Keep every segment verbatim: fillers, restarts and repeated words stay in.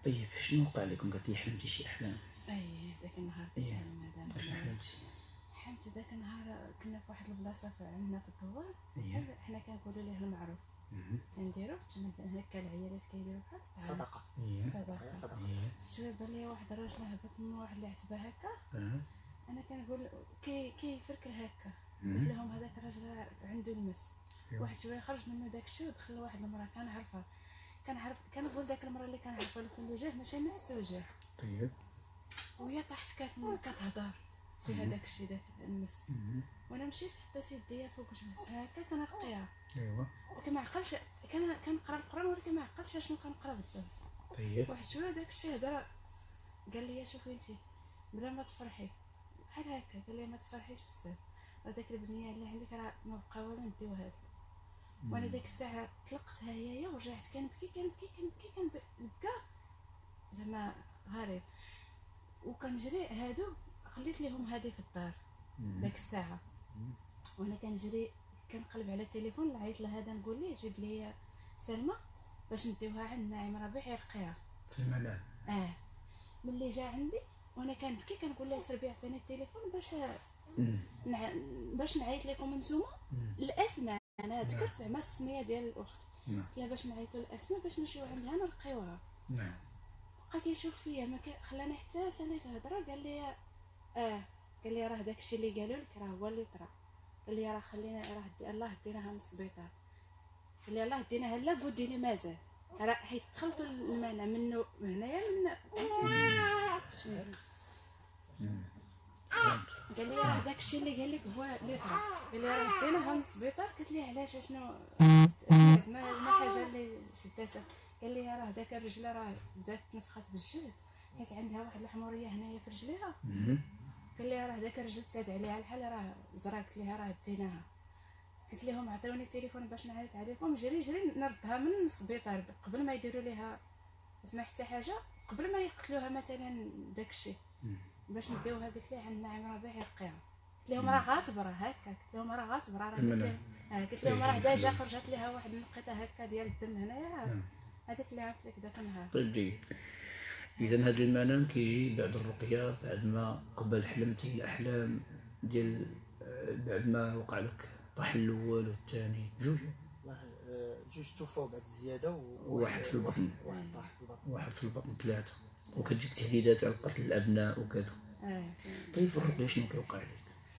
طيب شنو وقع لكم؟ قالت لي حلمتي شي احلام؟ اي ذاك النهار كنت إيه. حلم هذا. اشنو حلمتي؟ حلمت ذاك النهار كنا في واحد البلاصه عندنا في الدوار. إيه. حنا كنقولوا ليه المعروف مهم. كنديرو تما هكا العيالات كيديروا بحال صدقه. إيه. صدقه. صدقه. إيه. شويه بان لي واحد الراجل هبط من واحد العتبه هكا. آه. انا كنقول كي كيفركل هكا. مم. قلت لهم هذاك الراجل عنده المس. أيوة. واحد شويه خرج منه داك الشيء ودخل واحد المراه كنعرفها. كنعرف كنقول داك المراه اللي كنعرفها لكل وجه ماشي نفس الوجه. طيب. وهي طاحت كت- كتهضر في هذاك الشيء داك المس. مهم. وانا مشيت حطيت يديا فوق جبهتها هكا كنرقيها. ايوا. ولكن ما عقلش كان كنقرا القران ولكن ما عقلتش شنو كنقرا بالضبط. طيب. واحد شويه داك الشيء هضر قال لي شوفي انت بلا ما تفرحي بحال هكا. قال لي ما تفرحيش بزاف راه داك البنيه اللي عندك راه ما بقى والو نديوها لك. وانا داك الساعه طلقتها هي ورجعت كنبكي كنبكي كنبكي كنبكى زعما غريب. وكنجري هادو خليت ليهم هادي في الدار داك الساعه. وانا كنجري كنقلب على التليفون عيط لهذا نقول ليه جيب لي سلمى باش نديوها عند ناعم ربيع يرقيها. سلمى لا. اه ملي جا عندي وانا كنبكي كنقول له سير بيع عطيني التليفون باش نع... باش نعيط لكم نتوما الاسماء. انا ذكرت زعما السميه ديال الاخت. نعم. قلت باش نعيطوا الاسماء باش نمشيو عندها نرقيوها. نعم. بقى كيشوف فيا ما ك... خلاني حتى ساليت هضره. قال لي اه قال لي راه داكشي اللي قالوا لك راه هو اللي طرا. قال لي راه خلينا راه دي الله ديناها من السبيطار. قال لي الله ديناها لا قودي لي مازال راه حيت دخلت المانا منه هنايا من قال لي راه داكشي اللي قال لك هو اللي طرا. قال لي راه ديناها من السبيطار. قلت لي علاش شنو شنو زعما ما حاجه اللي شداتها. قال لي راه داك الرجله راه بدات تنفخات بالجهد حيت عندها واحد الحموريه هنايا في رجليها. قال لي راه داك الرجل تزاد عليها الحال راه زرا. قلت لها راه ديناها. قلت لهم عطيوني التليفون باش نعيط عليكم جري جري نردها من السبيطار قبل ما يديروا ليها اسمها حتى حاجه قبل ما يقتلوها مثلا داك الشيء باش نديوها. قلت لها عند ناعم ربيع يرقيها. قلت لهم راه غاتبره هكا. قلت لهم راه غاتبره راه قلت لهم اه قلت لهم راه ديجا خرجت لها واحد النقيطه هكا ديال الدم هنايا. هذاك اللي عرفت لك داك النهار. طيب جيد. اذا هذا المنام كيجي بعد الرقيه بعد ما قبل حلمتي الاحلام ديال بعد ما وقع لك طاح الاول والثاني جوج. والله جوج توفاو بعد الزياده وواحد في البطن. واحد طاح في البطن. واحد في البطن ثلاثه. وكتجيك تهديدات على قتل الابناء وكذا. اه طيب في الرقيه شنو كيوقع لك؟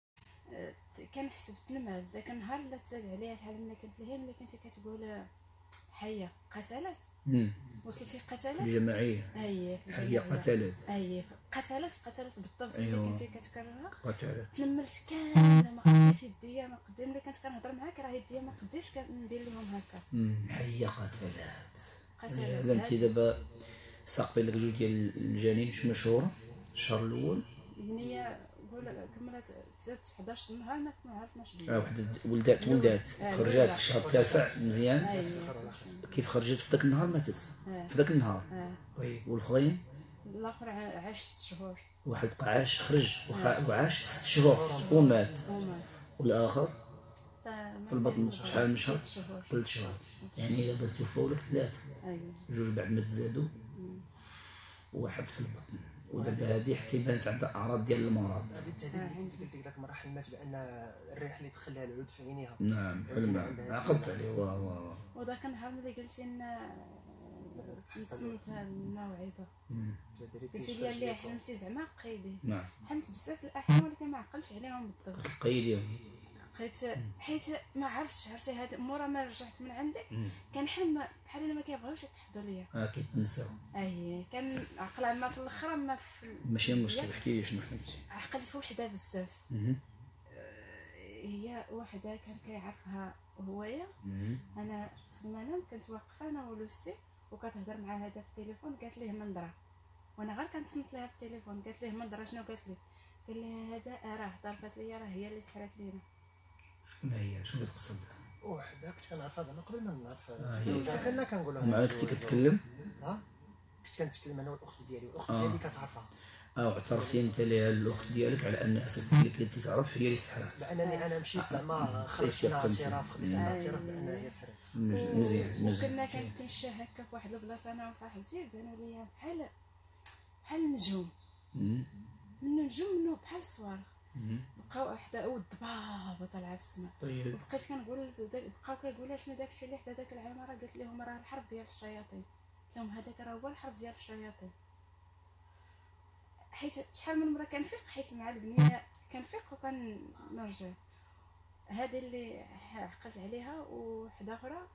كنحس بالتنمر داك النهار لا تزاد عليها الحال ملي كنت لها ملي كنتي كتقول حيه قتلت. وصلتي قتلت الجماعيه. اييه هي قتلت. اييه قتلت قتلت بالضبط. ملي أيوة. كنتي كتكررها قتلت. تنملت كامله ما قديتش يديا ما قدي. ملي كنت كنهضر معاك راه يديا ما قديتش كندير لهم هكا. حيه قتلت. قتلت. اذا انت دابا ساقطي لك جوج ديال الجنين شنو شهور؟ الشهر الاول البنيه قول كملت تزاد حداش نهار ما عرفت اثناش ديال اه وحده ولدات ولدات خرجات في الشهر التاسع مزيان. أيوة. كيف خرجت في ذاك النهار ماتت في ذاك النهار. طيب والاخرين؟ الاخر عاش ست شهور. واحد بقى عاش خرج وعاش ست شهور ومات. ومات. والاخر في البطن شهور. شحال من شهر؟ ثلاث شهور. ثلاث شهور. يعني دابا توفاو لك ثلاثه. ايوه جوج بعد ما تزادوا وواحد في البطن. ودابا هذه حتى بانت عندها اعراض ديال المرض. هذه التهديد اللي قلت لك ذاك المره حلمات بان الريح اللي دخلها العود في عينيها. نعم حلم عقلت عليه. واه واه وذاك النهار ملي قلتي لنا نصمت الموعظه قلتي لي اللي حلمتي زعما قيدي. نعم حلمت بزاف الاحلام ولكن ما عقلتش عليهم بالضبط. قيديهم بقيت حيت ما عرفتش عرفتي هاد مورا ما رجعت من عندك كنحلم بحال الا ما كيبغيوش يتحفظوا ليا. اه كيتنساو. اي كان عقل اما في الاخر اما في ماشي مشكل. احكي لي شنو حلمتي. عقلت في وحده بزاف. هي وحده كان كيعرفها هويا. انا في المنام كنت واقفه انا ولوستي وكتهضر مع هذا في التليفون. قالت ليه منظره وانا غير كنتصنت لها في التليفون. قالت ليه منظره شنو قالت لي؟ قال لي هذا راه طرفت ليا راه هي اللي سحرت لينا. شكون هي؟ شنو كتقصد؟ وحده كنت كنعرفها زعما قبل ما نعرف آه زوجها. كنا كنقولوا معاك كنتي كتكلم؟ ها كنت كنتكلم انا والاخت ديالي والاخت ديالي كتعرفها. او اعترفتي انت لها الاخت ديالك على ان اساس اللي كنتي تعرف هي اللي سحرات؟ بانني انا مشيت زعما خرجت لها تيقنتي. اعتراف خديت عندها اعتراف بان هي سحرات. مز- مزيان مزيان. وكنا كنتمشى هكا في واحد البلاصه انا وصاحبتي بانوا ليا بحال بحال النجوم، مم. منو نجوم منو بحال الصواريخ، مم. بقاو حدا والضبابه طالعه في السماء. طيب وبقيت كنقول داك- بقاو كيقولوا شنو داكشي اللي حدا داك العماره، قالت لهم راه الحرب ديال الشياطين، قلت لهم هذاك راه هو الحرب ديال الشياطين. حيت شحال من مره كنفيق حيت مع البنيه كنفيق وكنرجع. هذه اللي عقلت عليها وحده اخرى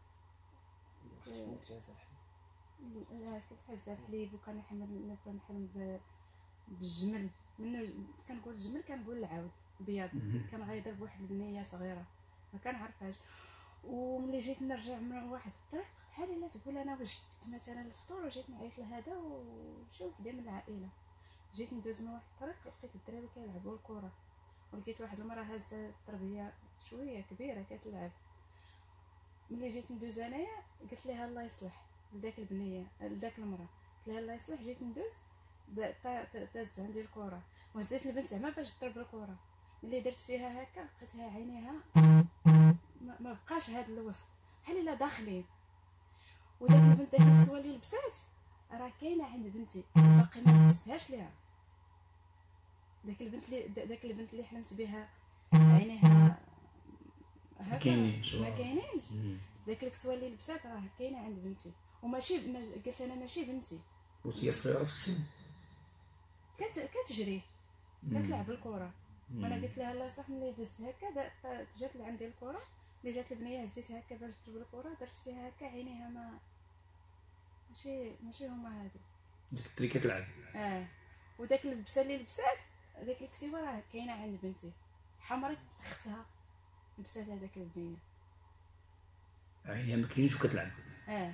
لا كنت حازه الحليب وكنحمل كنحلم ب- بالجمل، منو كنقول الجمل كنقول العود بياض، مم. كان غايضرب بواحد البنيه صغيره ما كنعرفهاش. وملي جيت نرجع من واحد الطريق بحال الا تقول انا وجدت مثلا الفطور وجيت نعيط لهذا وشي وحده من العائله، جيت ندوز من واحد الطريق لقيت الدراري كيلعبوا الكره، ولقيت واحد المراه هازه التربيه شويه كبيره كتلعب. ملي جيت ندوز انايا قلت لها الله يصلح لذاك البنيه لذاك المراه، قلت لها الله يصلح. جيت ندوز دا- تا- تا- دازت عندي الكره وهزيت البنت زعما باش تضرب الكره، ملي درت فيها هكا لقيتها عينيها ما ما بقاش هاد الوسط بحال الا داخلين. وداك البنت داك الكسوه اللي لبسات راه كاينه عند بنتي باقي ما لبستهاش ليها. داك البنت اللي داك البنت اللي حلمت بها عينيها هكا كاينينش. ما كاينينش. مم. داك الكسوه اللي لبسات راه كاينه عند بنتي وماشي ما قلت انا ماشي بنتي. وهي صغيره في السن. كت كتجري مم. كتلعب الكره، مم. وانا قلت لها الله صح. ملي دزت هكا دا- جات لعندي الكره، ملي جات البنيه هزيتها هكا باش تضرب الكره درت فيها هكا عينيها ما ماشي ماشي هما هادو. ديك الدري كتلعب. اه وداك اللبسه اللي لبسات داك الكسيوه راه كاينه عند بنتي حمرا اختها لبسات هذاك البنيه. عينيها ما كاينش وكتلعب. اه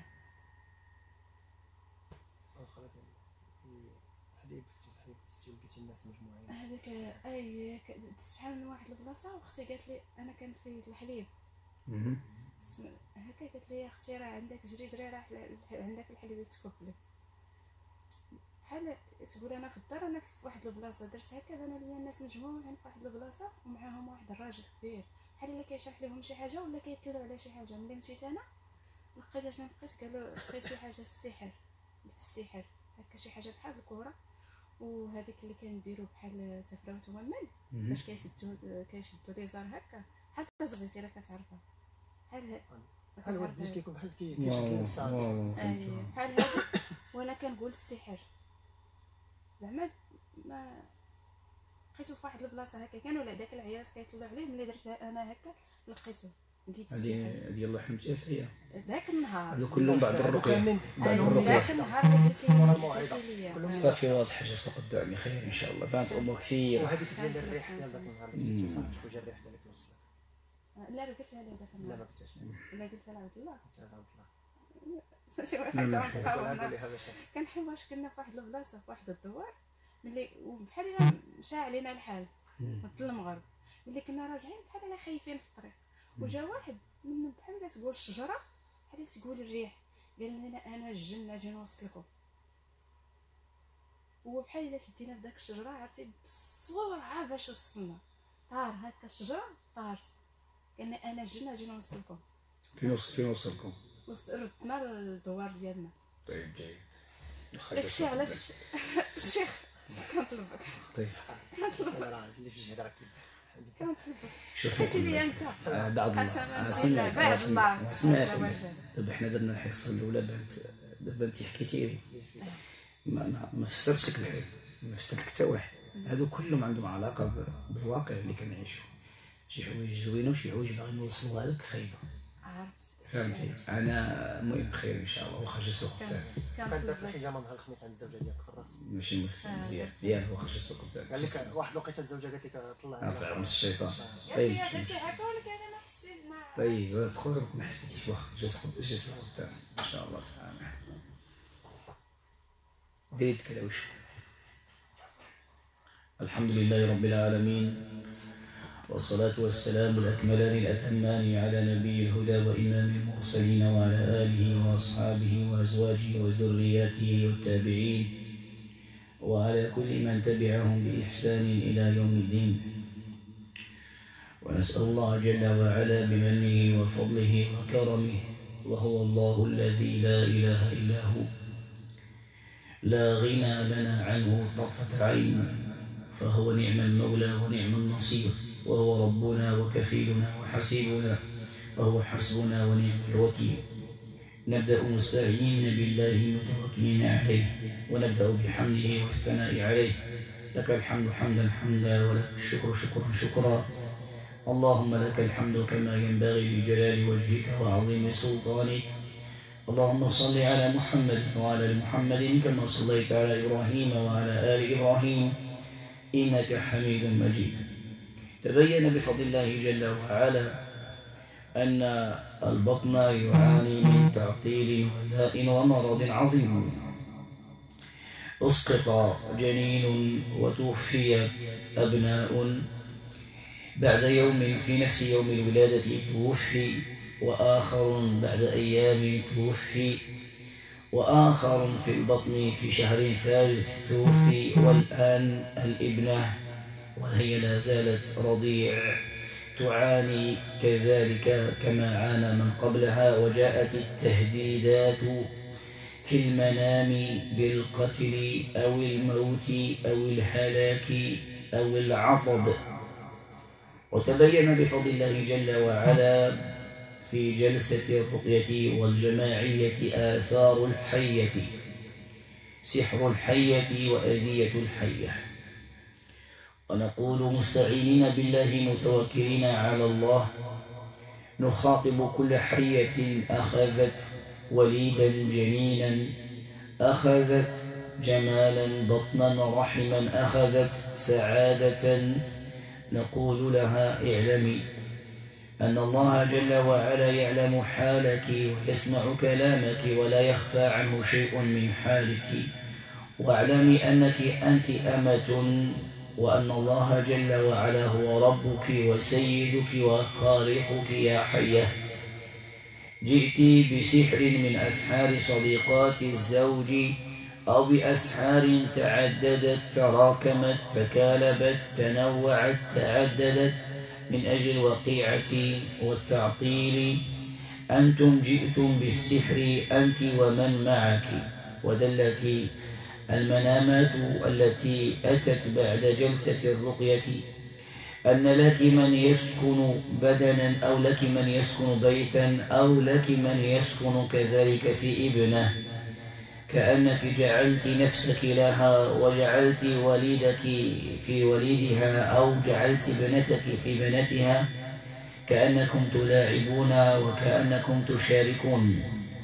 واخا الحليب كنتي الحليب كنتي ولقيتي الناس مجموعين. هذاك اي ك- سبحان من واحد البلاصه واختي قالت لي انا كان في الحليب مم. اسم- هكا قالت لي يا اختي راه عندك جري جري راه الح- عندك الحليب تكب لك. بحال تقول انا في الدار انا في واحد البلاصه درت هكا بانوا لي الناس مجموعين في واحد البلاصه ومعاهم واحد الراجل كبير بحال الا كيشرح لهم شي حاجه ولا كيتلو على شي حاجه. ملي مشيت انا لقيت اشنو لقيت قالوا لقيت شي حاجه السحر، قلت السحر هكا شي حاجه بحال الكره وهذيك اللي كنديروا بحال تفراوت ومن مم. باش كيسدوا كيشدوا لي زار هكا بحال تزريتي راه كتعرفها بحال بحال هو البيت كيكون بحال كي- واو، كيشكل نفسه. واو، اي فهمت. بحال هذا. وانا كنقول السحر زعما ما لقيتو في واحد البلاصه هكا كانوا لا داك العياط كيطلعوا عليه. ملي درت انا هكا لقيتو لقيت السحر هذه هذه يلاه حلمتيها هي. ذاك النهار. هذو كلهم بعد الرقيه. كاملين بعد أي، الرقيه. ذاك النهار اللي قلتي ورا لي الموعظة. قلتي لي كلهم صافي واضح جالسه قدامي خير ان شاء الله. بانت امور كثيره. وهذيك ديال الريح ديال ذاك النهار اللي كنتي وصاحبك وجا الريح ديالك وصلك. لا قلتها لي ذاك لا النهار ما قلتهاش لا قلتها لعبد الله قلت هذا طلع شي واحد لا، لا، عم قول بقاو لي هذا شيء. كنحب واش كنا في واحد البلاصه في واحد الدوار ملي وبحال الا مشى علينا الحال مم. مثل المغرب ملي كنا راجعين بحال الا خايفين في الطريق وجا واحد من بحال الا تقول الشجره بحال الا تقول الريح قال لنا انا الجن اجي نوصلكم. هو بحال الا شدينا في داك الشجره عرفتي بسرعه باش وصلنا طار هكا الشجره طارت قال لنا انا الجن اجي نوصلكم. فين وصل فين وصلكم؟ وص- ردنا للدوار ديالنا. طيب جيد. داكشي علاش الشيخ كنطلبك طيب انا راه اللي في الجهد راه كاين. كنطلبك شوف حيتي لي انت آه، بعد الله قسما آه، بالله سمعت بعد آه، الله سمعت عز سمعت وجل. دابا حنا درنا الحصه الاولى بانت دابا انت حكيتي لي ما ما, ما فسرتش لك الحلم ما فسرت لك حتى واحد. هادو كلهم عندهم علاقه ب- بالواقع اللي كنعيشو. شي حوايج زوينه وشي حوايج باغيين نوصلوها لك خايبه. عرفت فهمتي. انا المهم خير ان شاء الله واخا جا سوق قدام كان درت كنطلبك الحجامه نهار الخميس عند الزوجه ديالك في الراس. ماشي مشكل. آه، مزيان درت. مزيان واخا جا سوق قدام قال لك واحد الوقيته الزوجه قالت لك طلع رفع رمس الشيطان. قالت طيب لي ماشي درتي مشكل. هكا ولكن انا ما حسيت ما طيب ادخل ما حسيتيش واخا جا سوق جا سوق قدام ان شاء الله تعالى. ديري كلاوش. الحمد لله رب العالمين والصلاة والسلام الأكملان الأتمان على نبي الهدى وإمام المرسلين وعلى آله وأصحابه وأزواجه وذرياته والتابعين وعلى كل من تبعهم بإحسان إلى يوم الدين. ونسأل الله جل وعلا بمنه وفضله وكرمه، وهو الله الذي لا إله إلا هو، لا غنى لنا عنه طرفة عين، فهو نعم المولى ونعم النصير، وهو ربنا وكفيلنا وحسيبنا، وهو حسبنا ونعم الوكيل. نبدأ مستعينين بالله متوكلين عليه، ونبدأ بحمده والثناء عليه. لك الحمد حمدا حمدا، ولك الشكر شكرا شكرا. اللهم لك الحمد كما ينبغي لجلال وجهك وعظيم سلطانك. اللهم صل على محمد وعلى ال محمد كما صليت على إبراهيم وعلى آل إبراهيم إنك حميد مجيد. تبين بفضل الله جل وعلا أن البطن يعاني من تعطيل وذاء ومرض عظيم. أسقط جنين وتوفي أبناء، بعد يوم في نفس يوم الولادة توفي، وآخر بعد أيام توفي، وآخر في البطن في شهر ثالث توفي، والآن الابنة وهي لا زالت رضيع تعاني كذلك كما عانى من قبلها. وجاءت التهديدات في المنام بالقتل أو الموت أو الهلاك أو العطب. وتبين بفضل الله جل وعلا في جلسة الرقية والجماعية آثار الحية، سحر الحية وأذية الحية. ونقول مستعينين بالله متوكلين على الله، نخاطب كل حية أخذت وليدا جنينا، أخذت جمالا بطنا رحما، أخذت سعادة، نقول لها اعلمي أن الله جل وعلا يعلم حالك ويسمع كلامك ولا يخفى عنه شيء من حالك. واعلمي أنك أنت أمة، وأن الله جل وعلا هو ربك وسيدك وخالقك يا حية. جئت بسحر من أسحار صديقات الزوج، أو بأسحار تعددت تراكمت تكالبت تنوعت تعددت من أجل الوقيعة والتعطيل. أنتم جئتم بالسحر أنت ومن معك. ودلت المنامات التي أتت بعد جلسة الرقية أن لك من يسكن بدنا، أو لك من يسكن بيتا، أو لك من يسكن كذلك في ابنه، كأنك جعلت نفسك لها وجعلت وليدك في وليدها، أو جعلت ابنتك في بنتها، كأنكم تلاعبون وكأنكم تشاركون.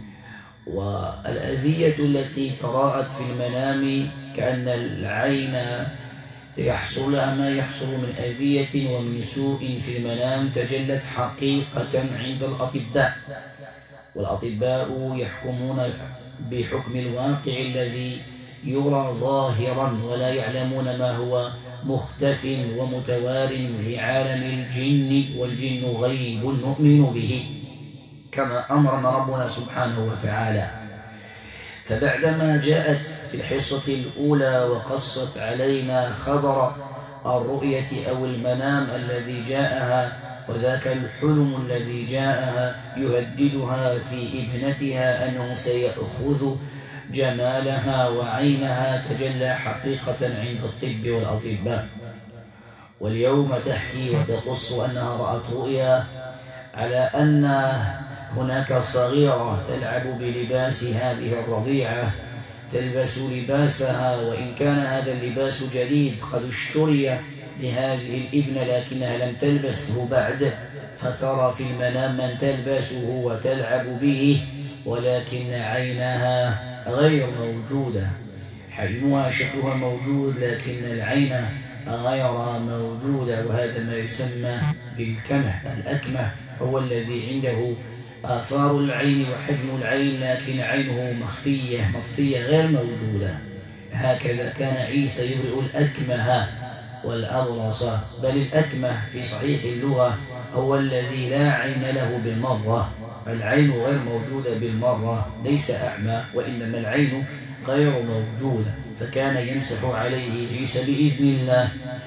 والأذية التي تراءت في المنام كأن العين يحصل لها ما يحصل من أذية ومن سوء في المنام تجلت حقيقة عند الأطباء، والأطباء يحكمون بحكم الواقع الذي يرى ظاهرا، ولا يعلمون ما هو مختف ومتوار في عالم الجن، والجن غيب نؤمن به كما أمرنا ربنا سبحانه وتعالى. فبعدما جاءت في الحصة الأولى وقصت علينا خبر الرؤية أو المنام الذي جاءها، وذاك الحلم الذي جاءها يهددها في ابنتها أنه سيأخذ جمالها وعينها، تجلى حقيقة عند الطب والأطباء. واليوم تحكي وتقص أنها رأت رؤيا على أن هناك صغيرة تلعب بلباس هذه الرضيعة، تلبس لباسها، وإن كان هذا اللباس جديد قد اشتري لهذه الابنة لكنها لم تلبسه بعد، فترى في المنام من تلبسه وتلعب به، ولكن عينها غير موجودة. حجمها شكلها موجود لكن العين غير موجودة، وهذا ما يسمى بالكمه. الأكمه هو الذي عنده آثار العين وحجم العين لكن عينه مخفية مطفية غير موجودة. هكذا كان عيسى يبرئ الأكمه والأبرص، بل الأكمه في صحيح اللغة هو الذي لا عين له بالمرة، العين غير موجودة بالمرة، ليس أعمى، وإنما العين غير موجودة، فكان يمسح عليه عيسى بإذن الله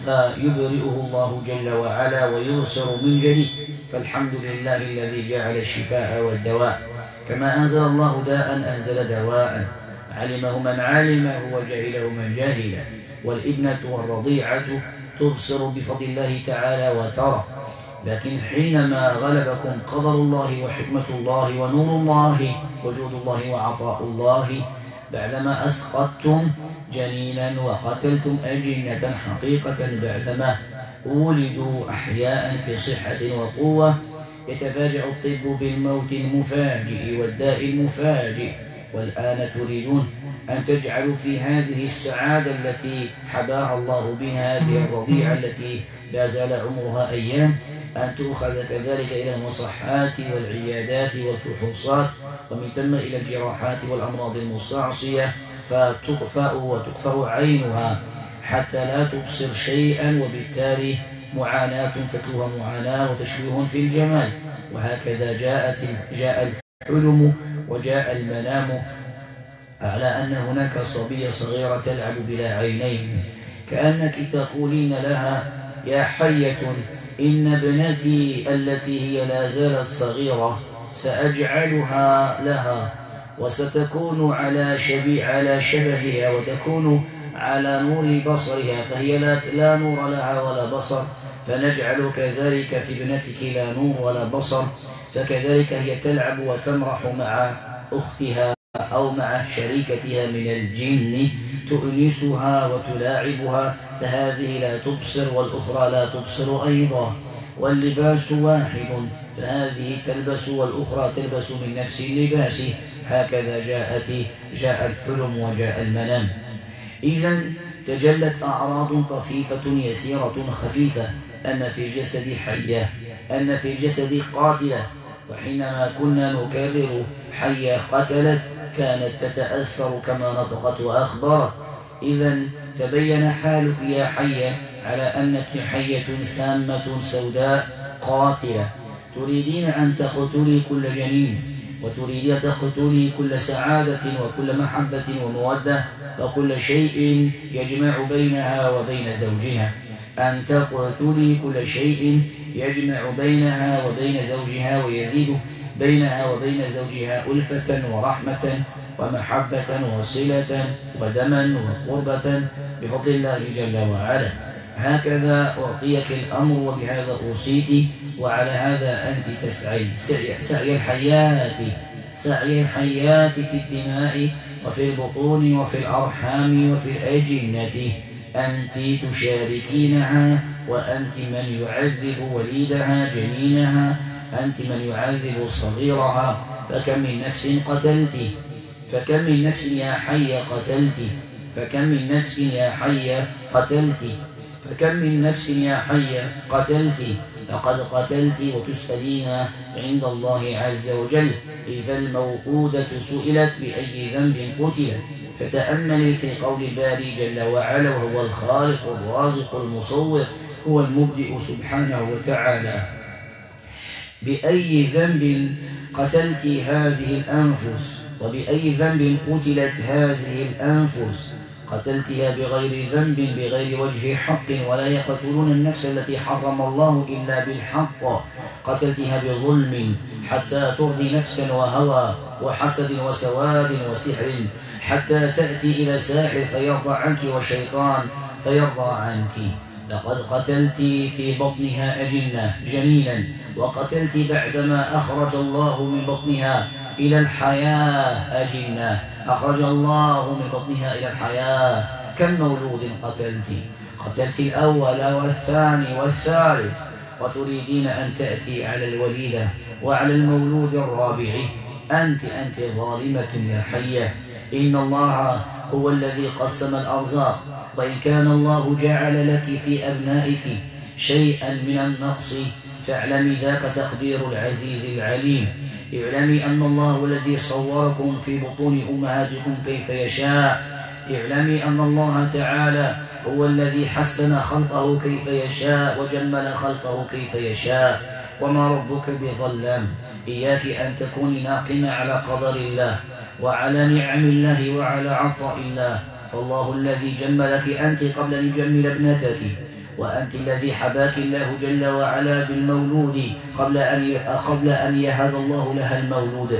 فيبرئه الله جل وعلا ويبصر من جديد. فالحمد لله الذي جعل الشفاء والدواء، كما أنزل الله داء أنزل دواء، علمه من علمه وجهله من جاهله. والابنة والرضيعة تبصر بفضل الله تعالى وترى، لكن حينما غلبكم قدر الله وحكمة الله ونور الله وجود الله وعطاء الله، بعدما أسقطتم جنينا وقتلتم أجنة حقيقة بعدما ولدوا أحياء في صحة وقوة، يتفاجأ الطب بالموت المفاجئ والداء المفاجئ. والآن تريدون أن تجعلوا في هذه السعادة التي حباها الله بها هذه الرضيعة التي لا زال عمرها أيام، أن تؤخذ كذلك إلى المصحات والعيادات والفحوصات، ومن ثم إلى الجراحات والأمراض المستعصية، فتطفأ وتكفأ عينها حتى لا تبصر شيئا، وبالتالي معاناة تتلوها معاناة وتشويه في الجمال. وهكذا جاءت جاء الحلم وجاء المنام على أن هناك صبية صغيرة تلعب بلا عينين، كأنك تقولين لها: يا حية إن ابنتي التي هي لا زالت صغيرة سأجعلها لها، وستكون على شبي على شبهها، وتكون على نور بصرها، فهي لا, لا نور لها ولا بصر، فنجعل كذلك في ابنتك لا نور ولا بصر. فكذلك هي تلعب وتمرح مع أختها أو مع شريكتها من الجن، تؤنسها وتلاعبها، فهذه لا تبصر والأخرى لا تبصر أيضا، واللباس واحد، فهذه تلبس والأخرى تلبس من نفس اللباس. هكذا جاءت جاء الحلم وجاء المنام. إذن تجلت أعراض طفيفة يسيرة خفيفة، أن في الجسد حية، أن في الجسد قاتلة. وحينما كنا نكرر حية قتلت كانت تتأثر كما نطقت وأخبرت. إذن تبين حالك يا حية على أنك حية سامة سوداء قاتلة، تريدين أن تقتلي كل جنين، وتريدين تقتلي كل سعادة وكل محبة ومودة وكل شيء يجمع بينها وبين زوجها، أن تقتلي كل شيء يجمع بينها وبين زوجها ويزيد بينها وبين زوجها ألفة ورحمة ومحبة وصلة ودما وقربة بفضل الله جل وعلا. هكذا أعطيك الأمر وبهذا أوصيك، وعلى هذا أنت تسعي سعي, سعي الحيات سعي الحيات في الدماء وفي البطون وفي الأرحام وفي الأجنة. أنت تشاركينها، وأنت من يعذب وليدها جنينها، أنت من يعذب صغيرها. فكم من نفس قتلت، فكم من نفس يا حي قتلت، فكم من نفس يا حي قتلت، فكم من نفس يا حي قتلت. لقد قتلت وتسألين عند الله عز وجل. إذا الموءودة سئلت بأي ذنب قتلت، فتأملي في قول الباري جل وعلا، وهو الخالق الرازق المصور، هو المبدئ سبحانه وتعالى: بأي ذنب قتلت هذه الأنفس، وبأي ذنب قتلت هذه الأنفس. قتلتها بغير ذنب بغير وجه حق، ولا يقتلون النفس التي حرم الله إلا بالحق. قتلتها بظلم حتى ترضي نفسا وهوى وحسد وسواد وسحر، حتى تأتي إلى ساحر فيرضى عنك وشيطان فيرضى عنك. لقد قتلت في بطنها أجنة جنينا، وقتلت بعدما أخرج الله من بطنها إلى الحياة أجنة، أخرج الله من بطنها إلى الحياة. كم مولود قتلت؟ قتلت الأول والثاني والثالث، وتريدين أن تأتي على الوليدة وعلى المولود الرابع. أنت أنت ظالمة يا حية. إن الله هو الذي قسم الأرزاق، وإن كان الله جعل لك في أبنائك شيئا من النقص فاعلمي ذاك تقدير العزيز العليم. اعلمي أن الله الذي صوركم في بطون أمهاتكم كيف يشاء. اعلمي أن الله تعالى هو الذي حسن خلقه كيف يشاء وجمل خلقه كيف يشاء. وما ربك بظلام. إياك أن تكوني ناقمة على قدر الله وعلى نعم الله وعلى عطاء الله، فالله الذي جملك أنت قبل أن يجمل ابنتك، وأنت الذي حباك الله جل وعلا بالمولود قبل أن قبل أن يهب الله لها المولود.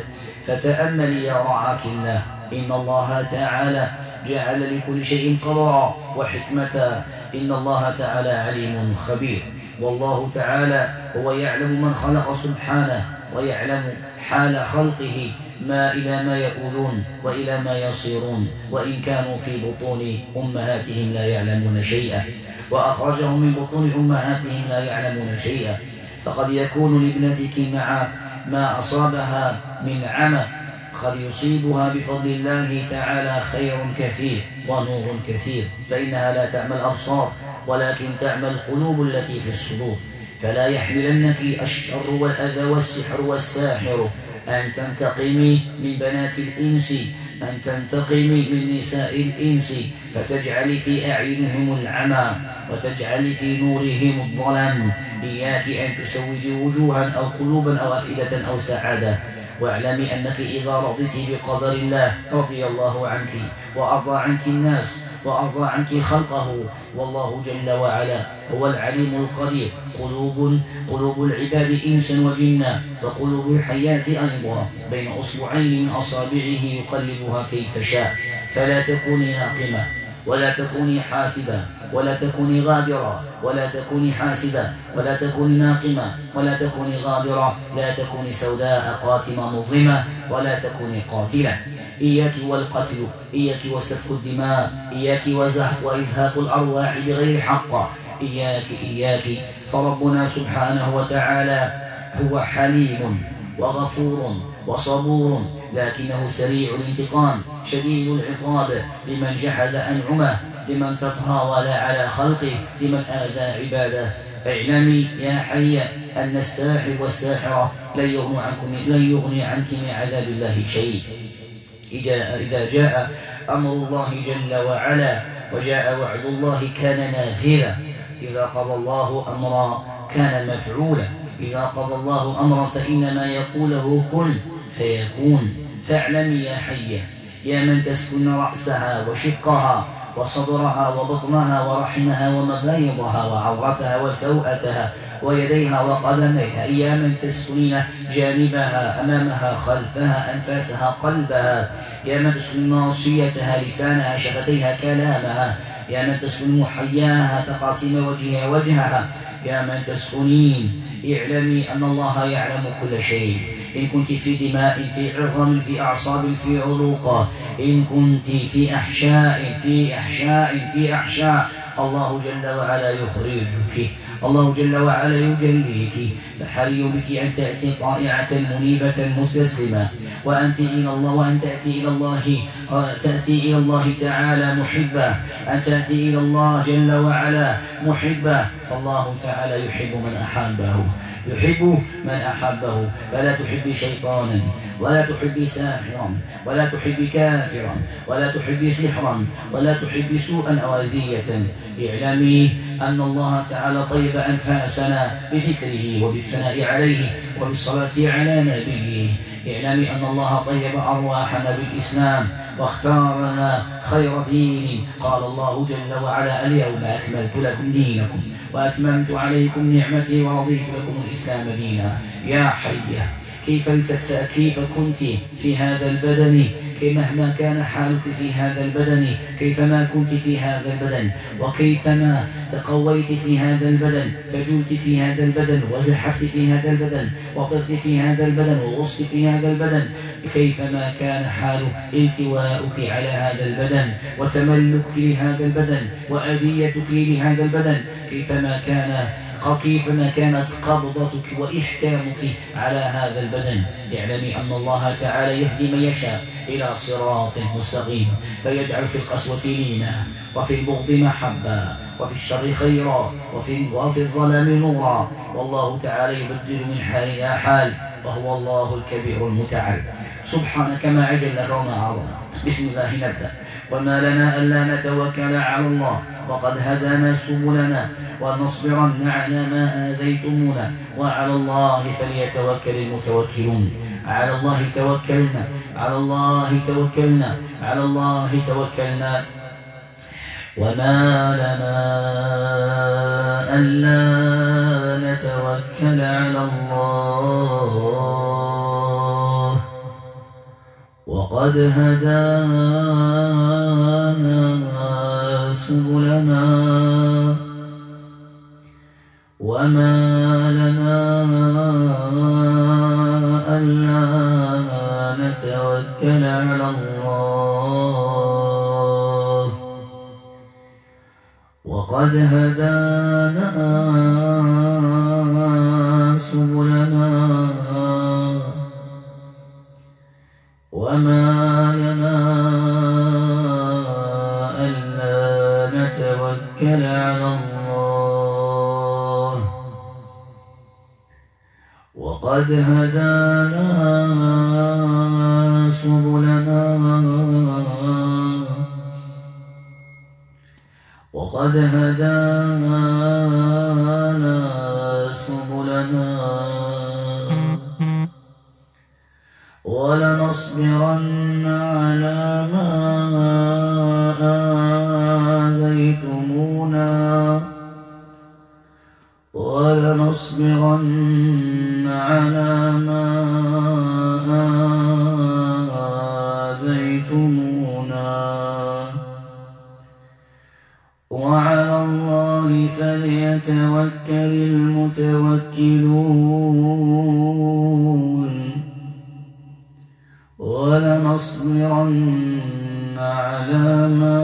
فتأملي يا رعاك الله، إن الله تعالى جعل لكل شيء قدرا وحكمة، إن الله تعالى عليم خبير. والله تعالى هو يعلم من خلق سبحانه، ويعلم حال خلقه ما إلى ما يقولون وإلى ما يصيرون، وإن كانوا في بطون أمهاتهم لا يعلمون شيئا، وأخرجهم من بطون أمهاتهم لا يعلمون شيئا. فقد يكون لابنتك مع ما أصابها من عمى قد يصيبها بفضل الله تعالى خير كثير ونور كثير، فإنها لا تعمى الأبصار ولكن تعمى القلوب التي في الصدور. فلا يحملنك الشر والأذى والسحر والساحر أن تنتقمي من بنات الإنس، أن تنتقمي من نساء الإنس، فتجعلي في أعينهم العمى وتجعلي في نورهم الظلام. إياك أن تسودي وجوها أو قلوبا أو أفئدة أو سعادة. واعلمي أنك إذا رضيت بقدر الله رضي الله عنك وأرضى عنك الناس وأرضى عنك خلقه. والله جل وعلا هو العليم القدير. قلوب قلوب العباد إنسا وجنا، وقلوب الحياة أيضا بين أصبعين من أصابعه يقلبها كيف شاء. فلا تكوني ناقمة ولا تكوني حاسدة ولا تكوني غادرة ولا تكوني حاسدة ولا تكوني ناقمة ولا تكوني غادرة، لا تكوني سوداء قاتمة مظلمة ولا تكوني قاتلة. إياك والقتل، إياك وسفك الدماء، إياك وإزهاق الأرواح بغير حق. إياك إياك فربنا سبحانه وتعالى هو حليم وغفور وصبور، لكنه سريع الانتقام شديد العقاب لمن جحد أنعمه، لمن تطاول على خلقه، لمن آذى عباده. اعلمي يا حي أن الساحر والساحرة لن يغني عنكم لن يغني عنك من عذاب الله شيء. إذا جاء أمر الله جل وعلا وجاء وعد الله كان نافذا. إذا قضى الله أمرا كان مفعولا. إذا قضى الله أمرا فإنما يقوله كن فيكون. فاعلمي يا حية يا من تسكن رأسها وشقها وصدرها وبطنها ورحمها ومبايضها وعورتها وسوءتها ويديها وقدميها، يا من تسكنين جانبها أمامها خلفها أنفاسها قلبها، يا من تسكن ناصيتها لسانها شفتيها كلامها، يا من تسكن محياها تقاسيم وجهها وجهها، يا من تسكنين. اعلمي أن الله يعلم كل شيء. إن كنت في دماء في عظم في أعصاب في علوق، إن كنت في أحشاء في أحشاء في أحشاء، الله جل وعلا يخرجك، الله جل وعلا يجليك. فحري بك أن تأتي طائعة منيبة مستسلمة، وأنت إلى الله وأن تأتي إلى الله تأتي إلى الله تعالى محبة، أن تأتي إلى الله جل وعلا محبة. فالله تعالى يحب من أحبه، يحب من أحبه. فلا تحبي شيطانا ولا تحبي ساحرا ولا تحبي كافرا ولا تحبي سحرا ولا تحبي سوءا أو أذية. اعلمي أن الله تعالى طيب أنفاسنا بذكره وبالثناء عليه وبالصلاة على نبيه. اعلمي أن الله طيب أرواحنا بالإسلام واختار لنا خير دين. قال الله جل وعلا اليوم أكملت لكم دينكم وأتممت عليكم نعمتي ورضيت لكم الإسلام دينا. يا حية كيف كيف كنت في هذا البدن، كي مهما كان حالك في هذا البدن، كيفما كنت في هذا البدن، وكيفما تقويت في هذا البدن، فجلت في هذا البدن، وزحفت في هذا البدن، وطرت في هذا البدن، وغصت في هذا البدن، كيفما كان حال التواؤك على هذا البدن وتملكك لهذا البدن وأذيتك لهذا البدن، كيفما كان كيفما كانت قبضتك وإحكامك على هذا البدن. اعلمي أن الله تعالى يهدي من يشاء إلى صراط مستقيم، فيجعل في القسوة لينا وفي البغض محبة وفي الشر خيرا وفي, وفي الظلام نورا. والله تعالى يبدل من حال إلى حال، وهو الله الكبير المتعال. سبحانك ما عجلك وما عظمك، بسم الله نبدأ. وما لنا ألا نتوكل على الله وقد هدانا سبلنا ونصبرن على ما آذيتمونا وعلى الله فليتوكل المتوكلون. على الله توكلنا على الله توكلنا على الله توكلنا. وما لنا ألا نتوكل على الله وقد هدانا سبلنا وما لنا ألا نتوكل على الله وقد هدانا سبلنا وما لنا ألا نتوكل على الله وقد هدانا سبلنا وقد هدانا سبلنا ولنصبرن على ما آذيتمونا ولنصبرن على ما آذيتمونا وعلى الله فليتوكل المتوكلون ولنصبرن على ما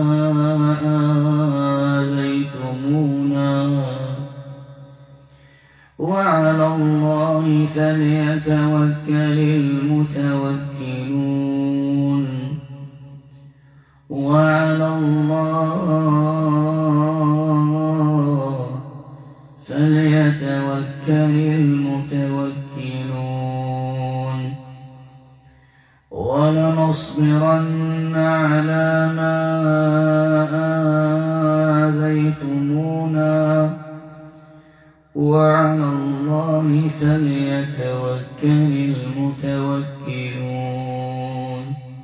آذيتمونا وعلى الله فليتوكل المتوكلون وعلى الله فليتوكل المتوكلون ولنصبرن على ما آذيتمونا وعلى الله فليتوكل المتوكلون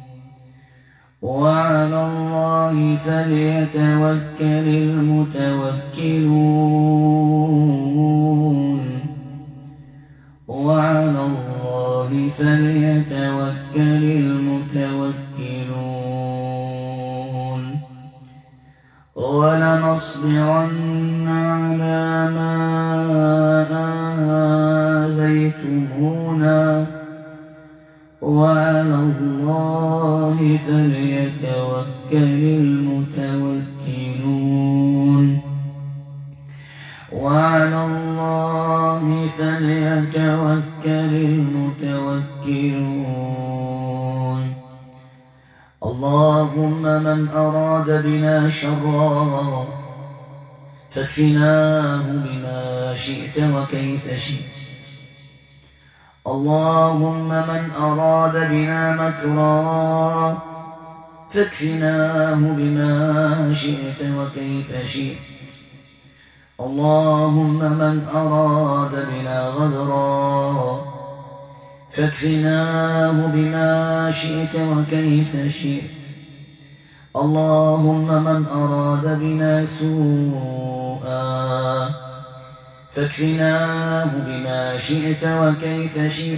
وعلى الله فليتوكل المتوكلون وعلى الله فليتوكل المتوكلون ولنصبرن على ما آذيتمونا وعلى الله فليتوكل المتوكلون وعلى الله فليتوكل المتوكلون. اللهم من أراد بنا شرا فاكفناه بما شئت وكيف شئت. اللهم من أراد بنا مكرا فاكفناه بما شئت وكيف شئت. اللهم من أراد بنا غدرا فاكفناه بما شئت وكيف شئت. اللهم من أراد بنا سوءا فاكفناه بما شئت وكيف شئت.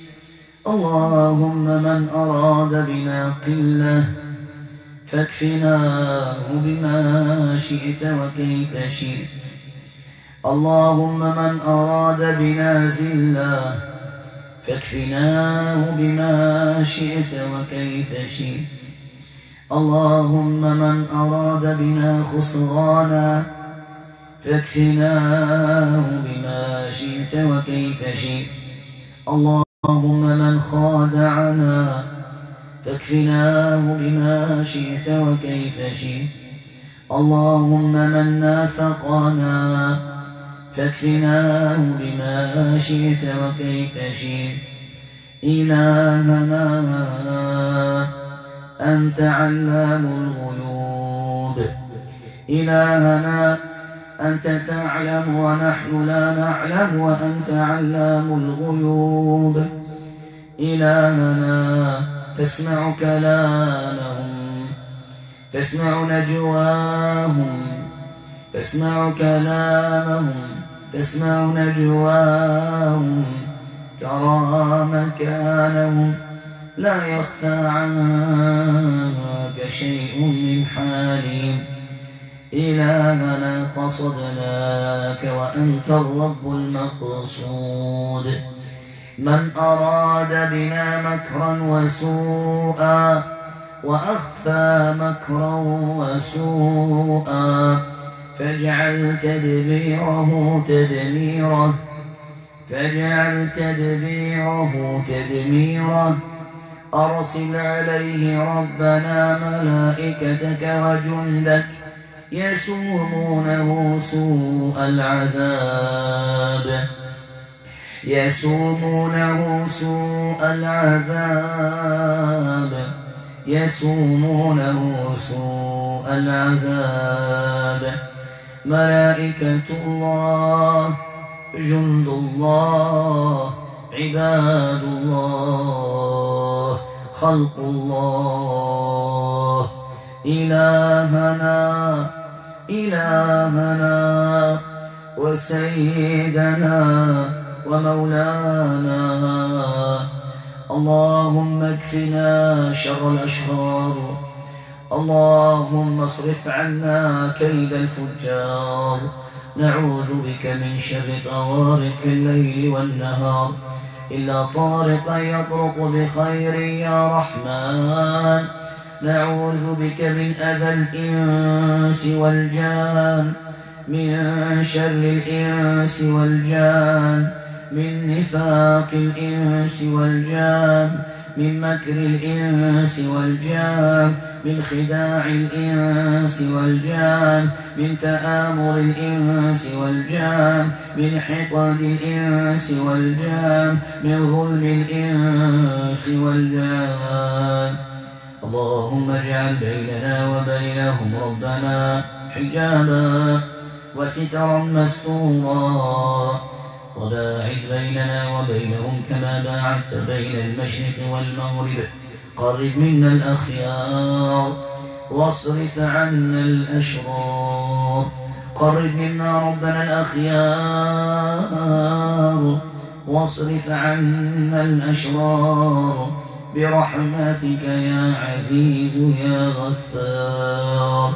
اللهم من أراد بنا قلة فاكفناه بما شئت وكيف شئت. اللهم من أراد بنا ذلة فاكفناه بما شئت وكيف شئت. اللهم من أراد بنا خسرانا فاكفناه بما شئت وكيف شئت. اللهم من خادعنا فاكفناه بما شئت وكيف شئت. اللهم من نافقنا فاكفناه بما شئت وكيف شئت. إلهنا أنت علام الغيوب. إلهنا أنت تعلم ونحن لا نعلم وأنت علام الغيوب. إلهنا تسمع كلامهم، تسمع نجواهم، تسمع كلامهم، تسمع نجواهم، ترى مكانهم، لا يخفى عنك شيء من حالهم. إلهنا قصدناك وأنت الرب المقصود. من أراد بنا مكرا وسوءا وأخفى مكرا وسوءا فاجعل تدبيره تدميره، فاجعل تدبيره تدميره. أرسل عليه ربنا ملائكتك وجندك يسومونه سوء العذاب، يسومونه سوء العذاب، يسومونه سوء العذاب. ملائكة الله، جند الله، عباد الله، خلق الله. إلهنا إلهنا وسيدنا ومولانا، اللهم اكفنا شر الأشرار، اللهم اصرف عنا كيد الفجار. نعوذ بك من شر طوارق الليل والنهار، إلا طارقا يطرق بخير يا رحمن. نعوذ بك من أذى الإنس والجان، من شر الإنس والجان، من نفاق الإنس والجان، من مكر الإنس والجان، من خداع الإنس والجان، من تآمر الإنس والجان، من حقد الإنس والجان، من ظلم الإنس والجان. اللهم اجعل بيننا وبينهم ربنا حجابا وسترا مستورا، وباعد بيننا وبينهم كما باعدت بين المشرق والمغرب. قرب منا الأخيار واصرف عنا الأشرار. قرب منا ربنا الأخيار واصرف عنا الأشرار برحمتك يا عزيز يا غفار.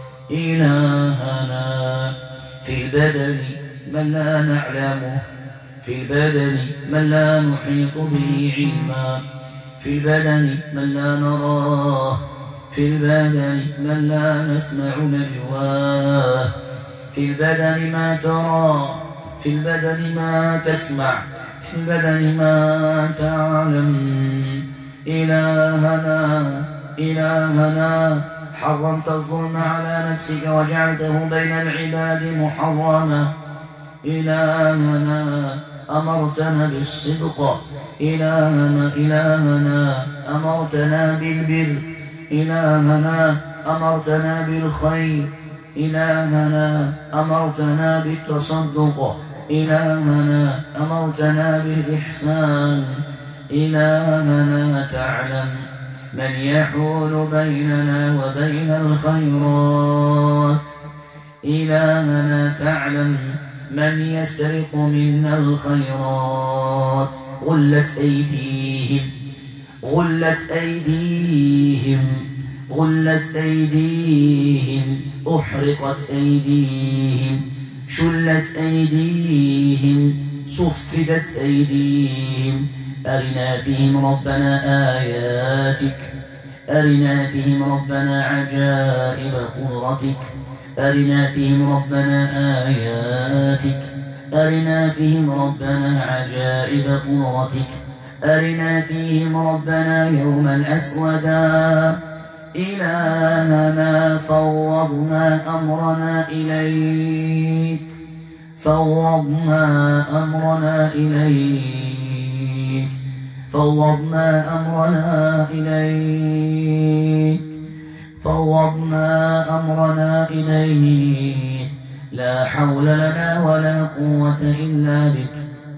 إلهنا في البدن من لا نعلمه، في البدن من لا نحيط به علما، في البدن من لا نراه، في البدن من لا نسمع نجواه، في البدن ما ترى، في البدن ما تسمع، في البدن ما تعلم. إلهنا إلهنا حرمت الظلم على نفسك وجعلته بين العباد محرما. إلهنا أمرتنا بالصدق، إلهنا إلهنا أمرتنا بالبر، إلهنا أمرتنا بالخير، إلهنا أمرتنا بالتصدق، إلهنا أمرتنا بالإحسان. إلهنا تعلم من يحول بيننا وبين الخيرات، إلهنا تعلم من يسرق منا الخيرات. غلت أيديهم، غلت أيديهم، غلت أيديهم، أحرقت أيديهم، شلت أيديهم، صفدت أيديهم. أرنا فيهم ربنا آياتك، أرنا فيهم ربنا عجائب قدرتك، أرنا فيهم ربنا آياتك، أرنا فيهم ربنا عجائب قدرتك، أرنا فيهم ربنا يوما أسودا. إلهنا فوضنا أمرنا إليك، فوضنا أمرنا إليك، فوضنا أمرنا إليك فوضنا أمرنا إليك لا حول لنا ولا قوة إلا بك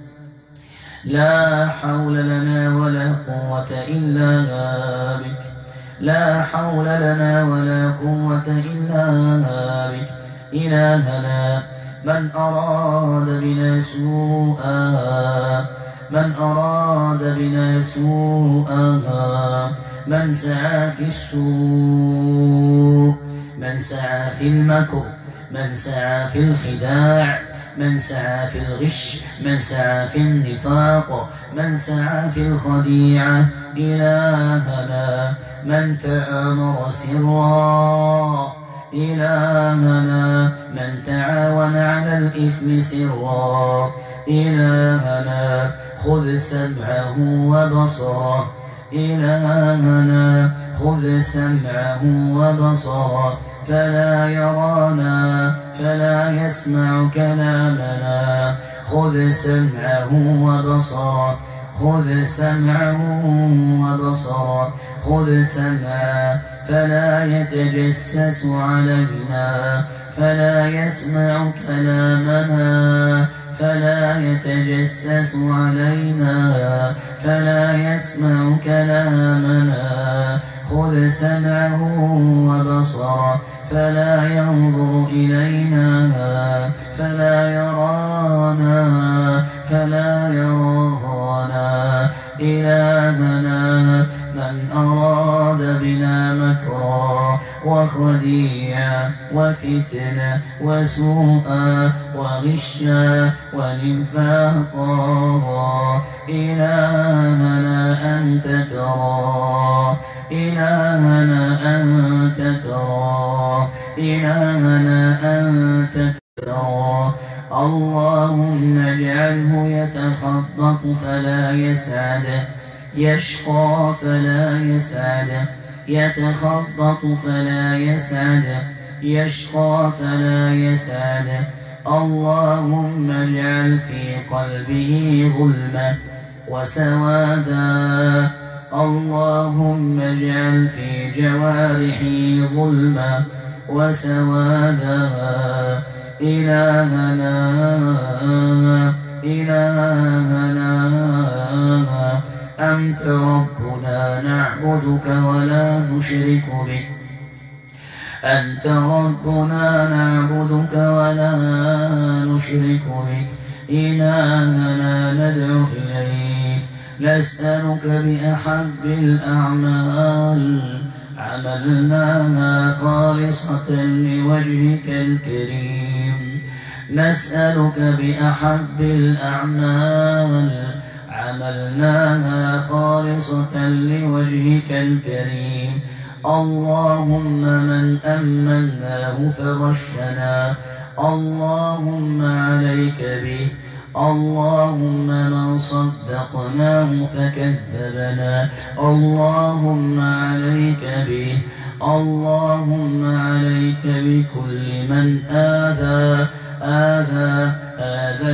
لا حول لنا ولا قوة إلا بك لا حول لنا ولا قوة إلا بك إلهنا من أراد بنا سوءا من أراد بنا سوءا من سعى في السوء من سعى في المكر من سعى في الخداع من سعى في الغش من سعى في النفاق من سعى في الخديعة إلهنا من تآمر سرا إلهنا من تعاون على الإثم سرا إلهنا خذ سمعه وبصره إلهنا خذ سمعه وبصره فلا يرانا فلا يسمع كلامنا خذ سمعه وبصره خذ سمعه وبصره خذ سمعه فلا يتجسس علينا فلا يسمع كلامنا فلا يتجسس علينا فلا يسمع كلامنا خذ سمعه وبصره فلا ينظر إلينا فلا يرانا فلا يرانا إلهنا من أراد بنا مكرا وخديعا وفتنة وسوءا وغشا ونفاقا إلهنا أنت ترى إلهنا أنت ترى إلهنا أنت ترى اللهم اجعله يتخبط فلا يسعد يشقى فلا يسعد يتخبط فلا يسعد يشقى فلا يسعد اللهم اجعل في قلبه ظلمة وسوادا اللهم اجعل في جوارحه ظلمة وسوادا إلهنا إلهنا أنت ربنا نعبدك ولا نشرك بك أنت ربنا نعبدك ولا نشرك بك إلهنا ندعو إليك نسألك بأحب الأعمال عملناها خالصة لوجهك الكريم نسألك بأحب الأعمال عملناها خالصة لوجهك الكريم اللهم من أمناه فغشنا اللهم عليك به اللهم من صدقناه فكذبنا اللهم عليك به اللهم عليك بكل من آذى آذى آذى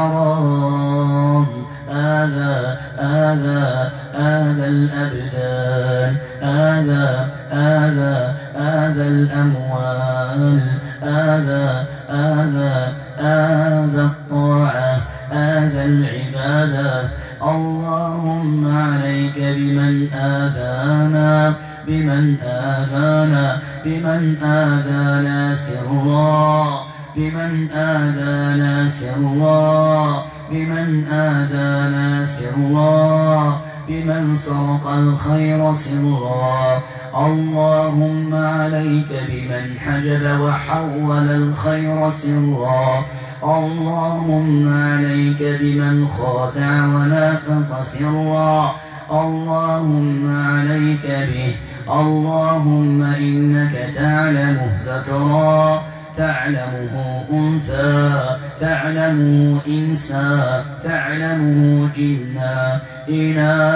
الأعراض آذى آذى آذى الأبدان آذى آذى آذى الأموال آذى آذى آذى الطاعة آذى العبادة اللهم عليك بمن آذانا بمن آذانا بمن آذانا سرا بمن آذانا سرا بمن آذانا سرا بمن سرق الخير سرا اللهم عليك بمن حجب وحول الخير سرا اللهم عليك بمن خادع ونافق سرا اللهم عليك به اللهم إنك تعلمه ذكرا تعلمه أنثى تعلمه إنسا تعلمه جنا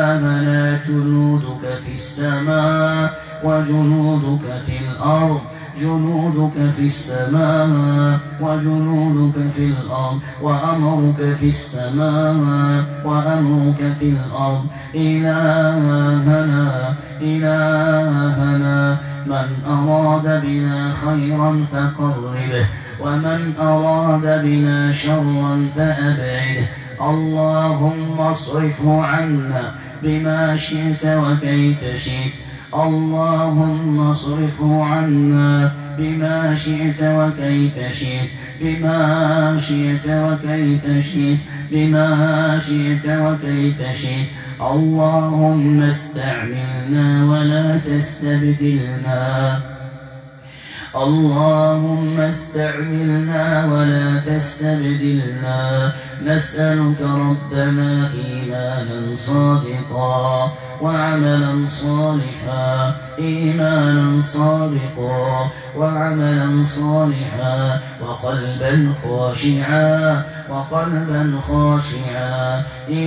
إلهنا جنودك في السماء وجنودك في الأرض جنودك في السماء وجنودك في الأرض وأمرك في السماء وأمرك في الأرض إلهنا إلهنا من أراد بنا خيرا فقربه ومن أراد بنا شرا فأبعده اللهم اصرفه عنا بما شئت وكيف شئت اللهم اصرفه عنا بما شئت وكيف شئت بما شئت وكيف شئت بما شئت وكيف شئت اللهم استعملنا ولا تستبدلنا اللهم استعملنا ولا تستبدلنا نسألك ربنا إيمانا صادقا وعملا صالحا إيمانا صادقا وعملا صالحا وقلبا خاشعا وقلبا خاشعا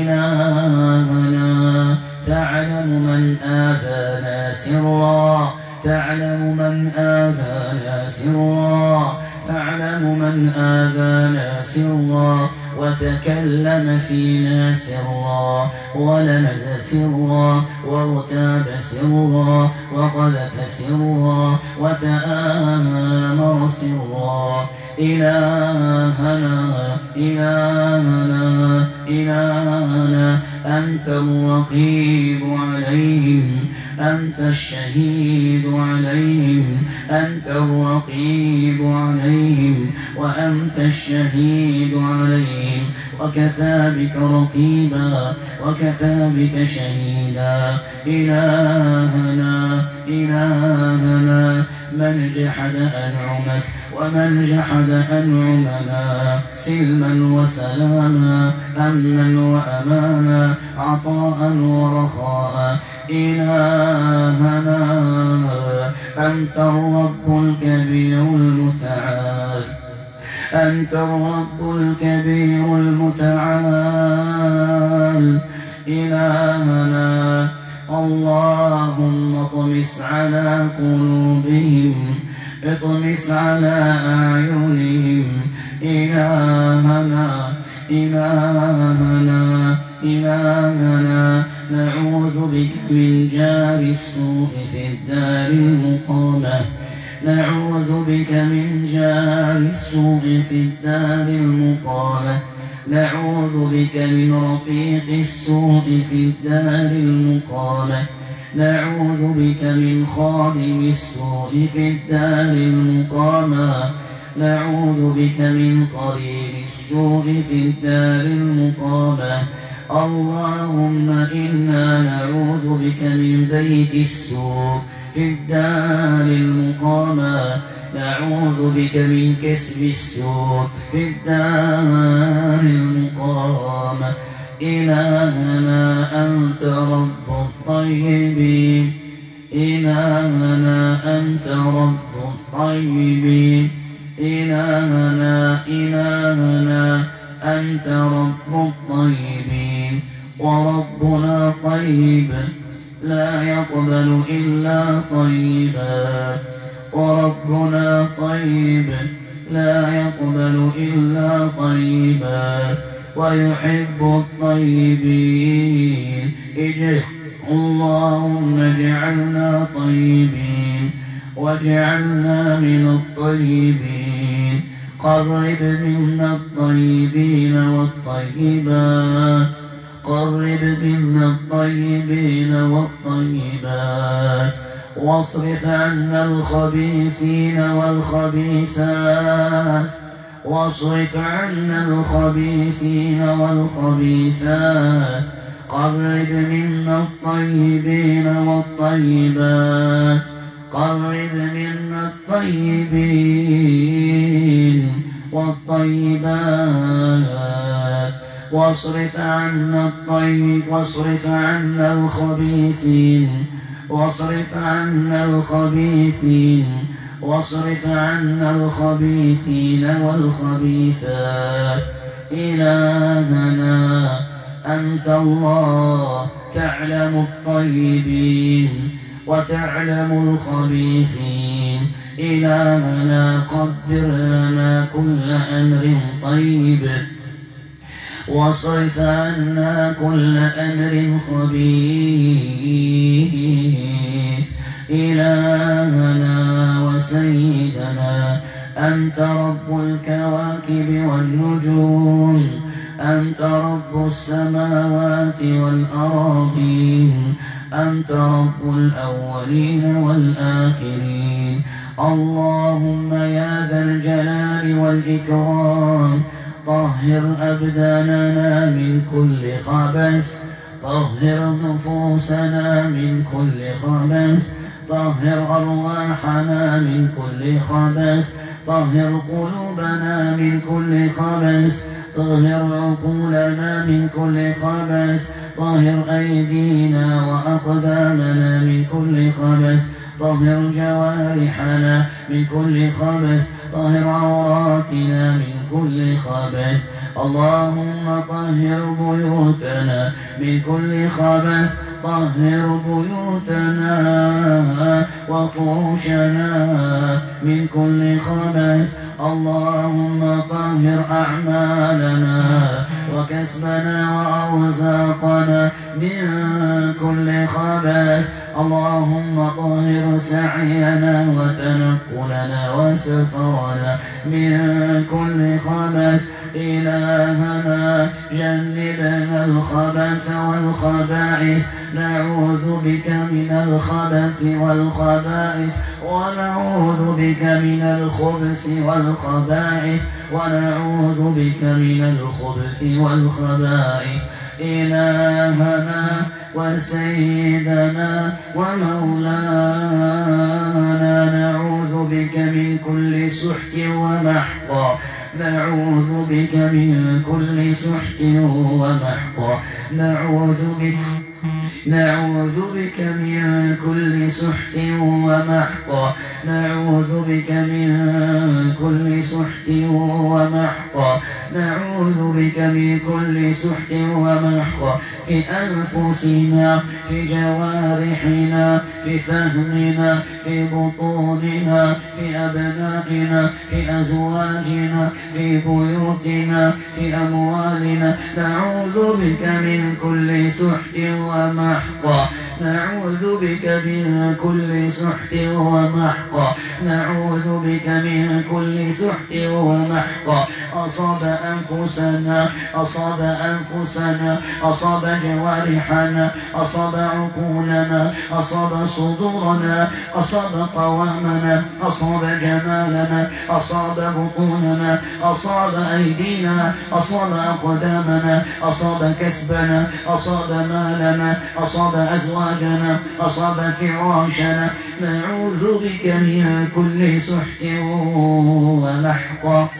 إلهنا تعلم من آذانا سرا تعلم من آذانا سرا تعلم من آذانا سرا وتكلم فينا سرا ولمز سرا وارتاب سرا وقذف سرا وتآمر سرا إلهنا إلهنا إلهنا أنت الرقيب عليهم أنت الشهيد عليهم أنت الرقيب عليهم وأنت الشهيد عليهم وكفى بك رقيبا وكفى بك شهيدا إلهنا إلهنا من جحد أنعمك ومن جحد أنعمنا سلما وسلاما أمنا وأمانا عطاء ورخاء إلهنا أنت الرب الكبير المتعال أنت الرب الكبير المتعال إلهنا اللهم اطمس على قلوبهم اطمس على أعينهم إلهنا إلهنا إلهنا نعوذ بك من جار السوء في الدار المقامة نعوذ بك من جار السوء في الدار المقامة نعوذ بك من رفيق السوء في الدار المقامة نعوذ بك من خادم السوء في الدار المقامة نعوذ بك من قرين السوء في الدار المقامة اللهم إنا نعوذ بك من بيت السوء في الدار المقامة نعوذ بك من كسب السوء في الدار المقامة إلهنا أنت رب الطيبين إلهنا أنت رب الطيبين إلهنا إلهنا أنت رب الطيبين وربنا طيب لا يقبل إلا طيبا وربنا طيب لا يقبل إلا طيبا ويحب الطيبين اجعل اللهم اجعلنا طيبين واجعلنا من الطيبين قرب منا الطيبين والطيبات قرب منا الطيبين والطيبات واصرف عنا الخبيثين والخبيثات واصرف عنا الخبيثين والخبيثات قرب منا الطيبين والطيبات قرب منا الطيبين والطيبات واصرف عنا الطيب واصرف عنا الخبيثين واصرف عنا الخبيثين واصرف عنا الخبيثين والخبيثات إلهنا أنت الله تعلم الطيبين وتعلم الخبيثين إلهنا قدر لنا كل أمر طيب واصرف عنا كل أمر خبيث. إلهنا وسيدنا أنت رب الكواكب والنجوم، أنت رب السماوات والأراضين، أنت رب الأولين والآخرين. اللهم يا ذا الجلال والإكرام طهر أبداننا من كل خبث، طهر نفوسنا من كل خبث، طهر أرواحنا من كل خبث، طهر قلوبنا من كل خبث، طهر عقولنا من كل خبث، طهر أيدينا وأقدامنا من كل خبث، طهر جوارحنا من كل خبث، طهر عوراتنا من كل خبث. اللهم طهر بيوتنا من كل خبث، طهر بيوتنا وفرشنا من كل خبث. اللهم طهر أعمالنا وكسبنا وأرزاقنا من كل خبث. اللهم طهر سعينا وتنقلنا وسفرنا من كل خبث. إلهنا جنبنا الخبث والخبائث، نعوذ بك من الخبث والخبائث، ونعوذ بك من الخبث والخبائث، ونعوذ بك من الخبث والخبائث. إلهنا وسيدنا ومولانا نعوذ بك من كل سحت ومحقى، نعوذ بك من كل سحت ومحقى، نعوذ بك نعوذ بك من كل سحت ومحقى، نعوذ بك من كل سحت ومحقى، نعوذ بك من كل سحت ومحقى في أنفسنا، في جوارحنا، في فهمنا، في بطوننا، في أبنائنا، في أزواجنا، في بيوتنا، في أموالنا. نعوذ بك من كل سحت ومحقى، نعوذ بك من كل سحت ومحقى، نعوذ بك من كل سحت ومحقى. أصاب أنفسنا، أصاب أنفسنا، أصاب جوارحنا، أصاب عقولنا، أصاب صدورنا، أصاب قوامنا، أصاب جمالنا، أصاب بطوننا، أصاب أيدينا، أصاب أقدامنا، أصاب كسبنا، أصاب مالنا، أصاب أزواجنا، أصاب فراشنا. نعوذ بك من كل سحت ومحقى،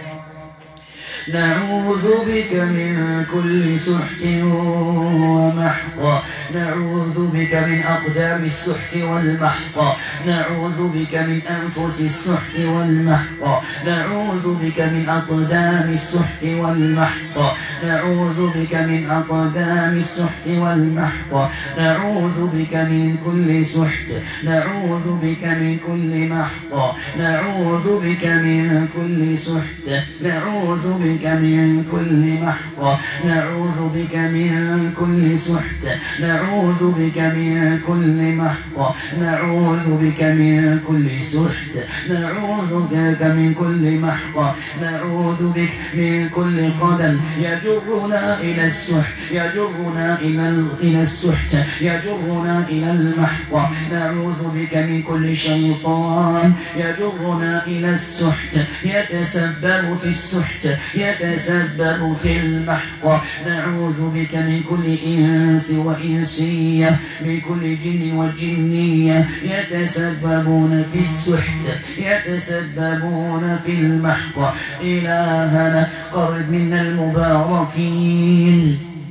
نعوذ بك من كل سحت ومحقى، نعوذ بك من أقدام السحت والمحقى، نعوذ بك من أنفس السحت والمحقى، نعوذ بك من أقدام السحت والمحقى، نعوذ بك من أقدام السحت والمحقى، نعوذ بك من كل سحت، نعوذ بك من كل محقى، نعوذ بك من كل سحت، نعوذ بك من كل محقى، نعوذ بك من كل سحت، نعوذ بك من كل محقى، نعوذ بك من كل سحت، نعوذ بك من كل محقى، نعوذ بك من كل قدم يجرنا إلى السحت، يجرنا إلى إلى السحت، يجرنا إلى المحقى. نعوذ بك من كل شيطان يجرنا إلى السحت، يتسبب في السحت، يتسبب في المحقى. نعوذ بك من كل إنس وإنسية، من كل جن وجنية يتسببون في السحت، يتسببون في المحقى. إلهنا قرب منا المباركين،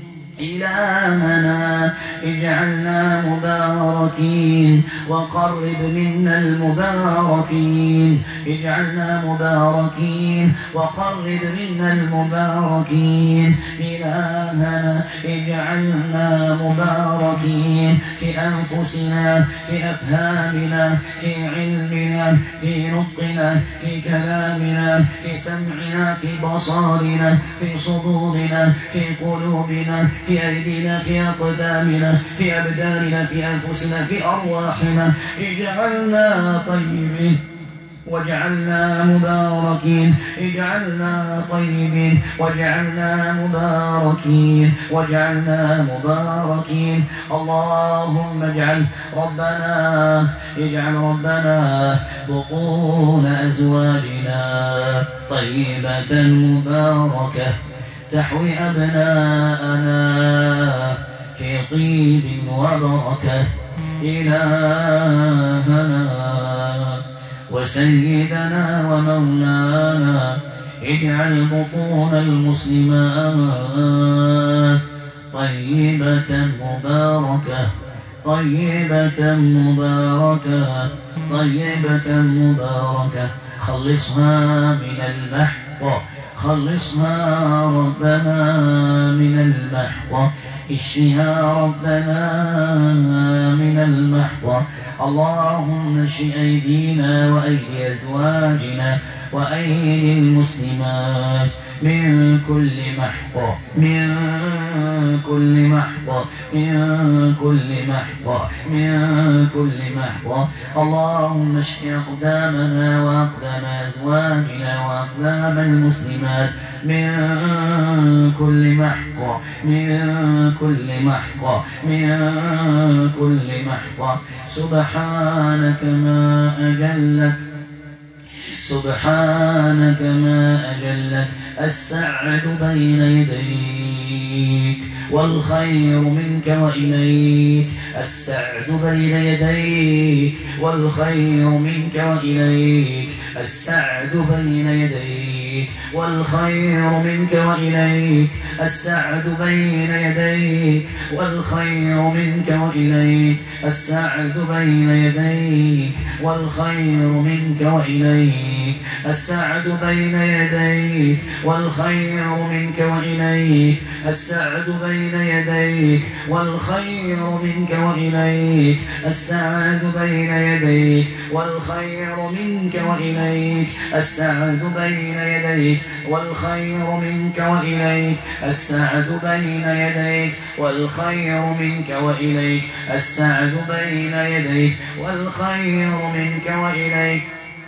إلهنا اجعلنا مباركين وقرب منا المباركين، اجعلنا مباركين وقرب منا المباركين. إلهنا اجعلنا مباركين في أنفسنا، في أفهامنا، في علمنا، في نطقنا، في كلامنا، في سمعنا، في بصارنا، في صدورنا، في قلوبنا، في أيدينا، في أقدامنا، في أبداننا، في أنفسنا، في أرواحنا. اجعلنا طيبين واجعلنا مباركين، اجعلنا طيبين واجعلنا مباركين، واجعلنا مباركين. اللهم اجعل ربنا اجعل ربنا بطون أزواجنا طيبة مباركة تحوي أبناءنا في طيب وبركة. إلهنا وسيدنا ومولانا اجعل بطون المسلمات طيبة مباركة طيبة مباركة طيبة مباركة. خلصها من المحق، خلصها ربنا من المحق، اشفها ربنا من المحق. اللهم اشف أيدينا وأيدي أزواجنا وأيدي المسلمات من كل محق، من كل محق، من كل محق، من كل محق. اللهم اشف أقدامنا وأقدام أزواجنا وأقدام المسلمات من كل محق، من كل محق، من كل محق. سبحانك ما أجلك، سبحانك ما أجلك. السعد بين يديك والخير منك وإليك، السعد بين يديك والخير منك وإليك، السعد بين يديك والخير منك وإليك، السعد بين يديك والخير منك وإليك، السعد بين يديك والخير منك وإليك، السعد بين يديك والخير منك وإليك، السعد بين يديك والخير منك وإليك، السعد بين يديك والخير منك وإليك، السعد بين يديك والخير منك وإليك، السعد بين يديك والخير منك وإليك، السعد بين يديك والخير منك وإليك،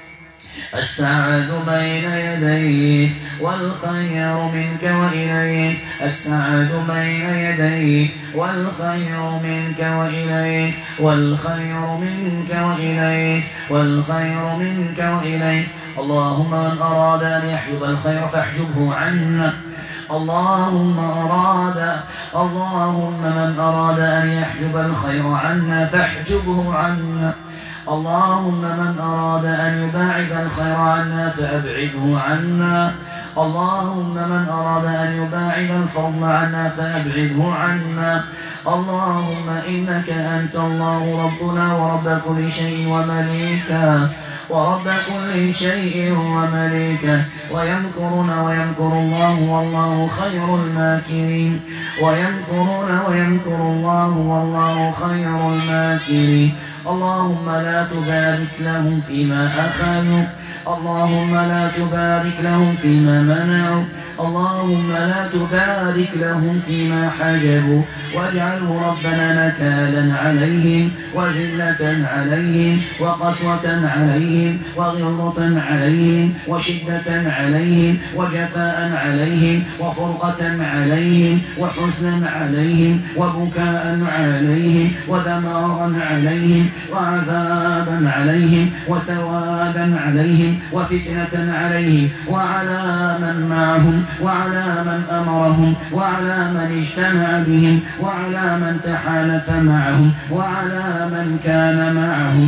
السعد بين يديك والخير منك وإليك، السعد بين يديك والخير منك وإليك، والخير منك وإليك، والخير منك وإليك. اللهم من أراد أن يحجب الخير فاحجبه عنا. اللهم أراد اللهم من أراد أن يحجب الخير عنا فاحجبه عنا. اللهم من أراد أن يباعد الخير عنا فأبعده عنا. اللهم من أراد أن يباعد الفضل عنا فأبعده عنا. اللهم إنك أنت الله ربنا ورب كل شيء ومليكه، ورب كل شيء ومليكه، ويمكرون ويمكر الله والله خير الماكرين، ويمكرون ويمكر الله والله خير الماكرين. اللهم لا تبارك لهم فيما أخذوا، اللهم لا تبارك لهم فيما منعوا، اللهم لا تبارك لهم فيما حجبوا، واجعله ربنا نكالا عليهم وذلة عليهم وقسوة عليهم وغلظة عليهم وشدة عليهم وجفاء عليهم وفرقة عليهم وحزنا عليهم وبكاء عليهم ودمارا عليهم وعذابا عليهم وسوادا عليهم وفتنة عليهم وعلى من معهم وعلى من أمرهم وعلى من اجتمع بهم وعلى من تحالف معهم وعلى من كان معهم.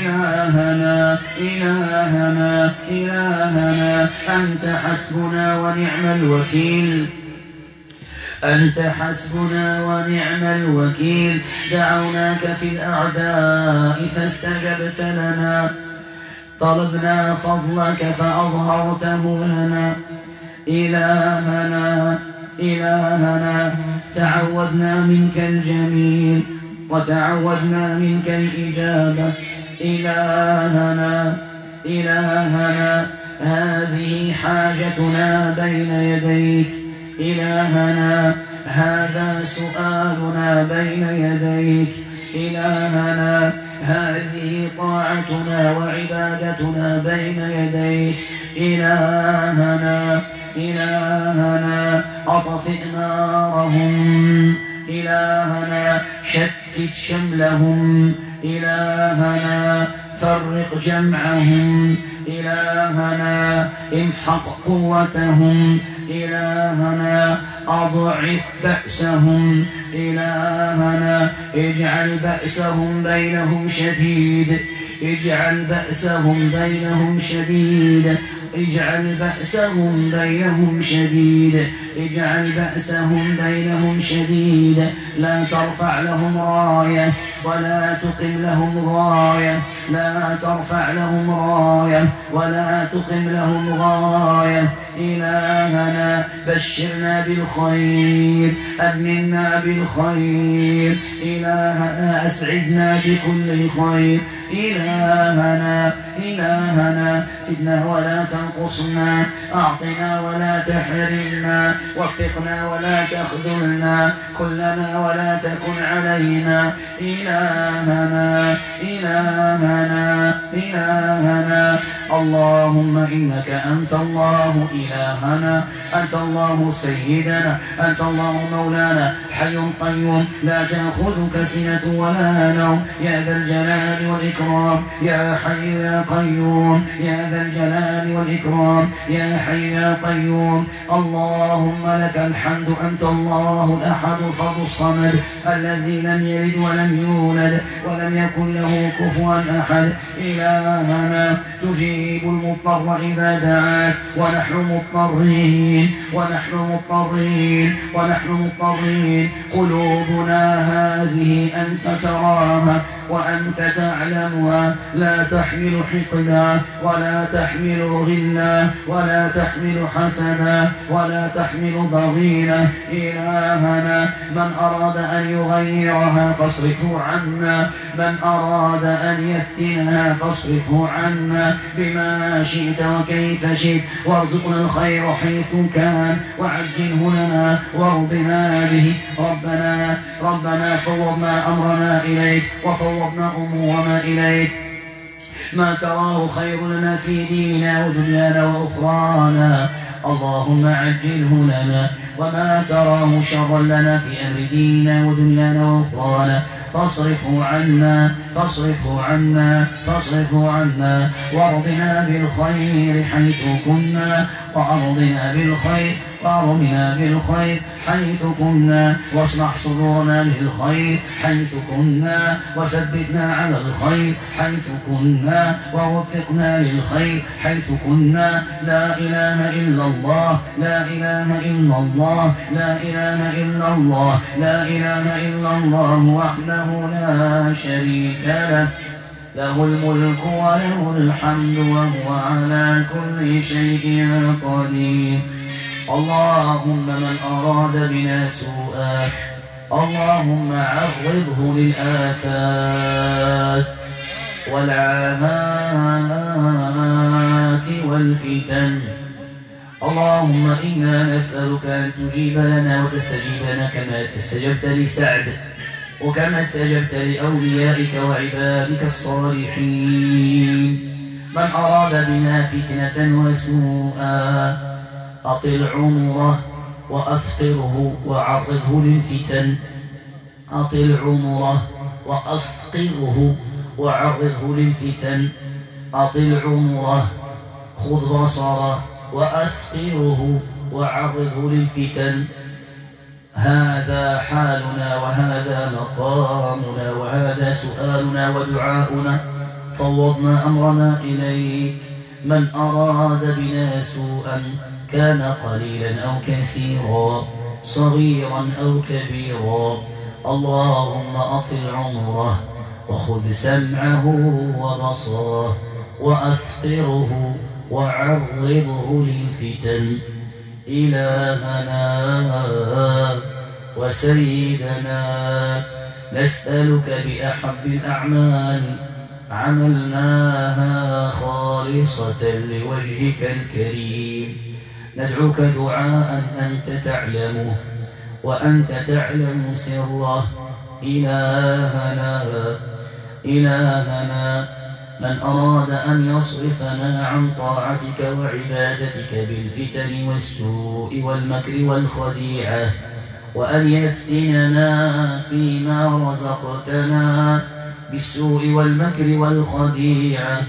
إلهنا إلهنا إلهنا أنت حسبنا ونعم الوكيل، أنت حسبنا ونعم الوكيل. دعوناك في الأعداء فاستجبت لنا، طلبنا فضلك فأظهرته لنا. إلهنا إلهنا تعودنا منك الجميل وتعودنا منك الإجابة. إلهنا إلهنا هذه حاجتنا بين يديك. إلهنا هذا سؤالنا بين يديك. إلهنا هذه طاعتنا وعبادتنا بين يديك. إلهنا إلهنا أطفئ نارهم. إلهنا شتت شملهم. إلهنا فرق جمعهم. إلهنا امحق قوتهم. إلهنا أضعف بأسهم. إلهنا اجعل بأسهم بينهم شديد. اجعل بأسهم بينهم شديد. اجعل بأسهم بينهم شديد. اجعل بأسهم بينهم شديد. لا ترفع لهم راية ولا تقم لهم غاية. لا ترفع لهم راية ولا تقم لهم غاية. إلهنا بشرنا بالخير. أمنا بالخير. إلهنا أسعدنا بكل خير. إلهنا إلهنا زدنا ولا تنقصنا. أعطنا ولا تحرمنا. وفقنا ولا تخذلنا. كلنا ولا تكن علينا. إلهنا إلهنا إلهنا اللهم إنك أنت الله إلهنا. أنت الله سيدنا. أنت الله مولانا. حي قيوم لا تأخذك سنة ولا نوم. يا ذا الجلال والإكرام. يا حي يا قيوم. يا ذا الجلال والإكرام. يا حي يا قيوم. اللهم لك الحمد. أنت الله الأحد الفرد الصمد الذي لم يلد ولم يولد ولم يكن له كفوا أحد. إلهنا تجيب المضطر إذا دعاك. ونحن مضطرين ونحن مضطرين ونحن مضطرين. قلوبنا هذه أنت تراها وأنت تعلمها. لا تحمل حقدا ولا تحمل غلا ولا تحمل حسدا ولا تحمل ضغينا. إلهنا من أراد أن يغيرها فاصرفه عنا. من أراد أن يفتنها فاصرفه عنا بما شئت وكيف شئت. وارزقنا الخير حيث كان وعجله لنا وارضنا به. ربنا ربنا فوضنا أمرنا إليك وفوضنا أمورنا إليك. ما تراه خير لنا في ديننا ودنيانا وأخرانا اللهم عجله لنا. وما تراه شرا لنا في أمر ديننا ودنيانا وأخرانا فاصرفه عنا فاصرفه عنا فاصرفه عنا. وارضنا بالخير حيث كنا. وارضنا بالخير وارضنا بالخير حيث كنا. واشرح صدورنا للخير حيث كنا. وثبتنا على الخير حيث كنا. ووفقنا للخير حيث كنا. لا إله إلا الله. لا إله إلا الله. لا إله إلا الله. لا إله إلا الله وحده لا شريك له. له الملك وله الحمد وهو على كل شيء قدير. اللهم من أراد بنا سوءا اللهم عرضه للآفات والعاهات والفتن. اللهم إنا نسألك أن تجيب لنا وتستجيب لنا كما استجبت لسعد وكما استجبت لأوليائك وعبادك الصالحين. من أراد بنا فتنة وسوءا أطل عمره وأفقره وعرضه للفتن. أطل عمره وأفقره وعرضه للفتن. أطل عمره خذ بصره وأفقره وعرضه للفتن. هذا حالنا وهذا مقامنا وهذا سؤالنا ودعاؤنا. فوضنا أمرنا إليك. من أراد بنا سوءا كان قليلا أو كثيرا صغيرا أو كبيرا. اللهم أطل عمره وخذ سمعه وبصره وأثقره وعرضه للفتن. إلهنا وسيدنا، نسألك بأحب الأعمال عملناها خالصة لوجهك الكريم، ندعوك دعاء أنت تعلمه وأنت تعلم سره. إلهنا إلهنا من أراد أن يصرفنا عن طاعتك وعبادتك بالفتن والسوء والمكر والخديعة، وأن يفتننا فيما رزقتنا بالسوء والمكر والخديعة،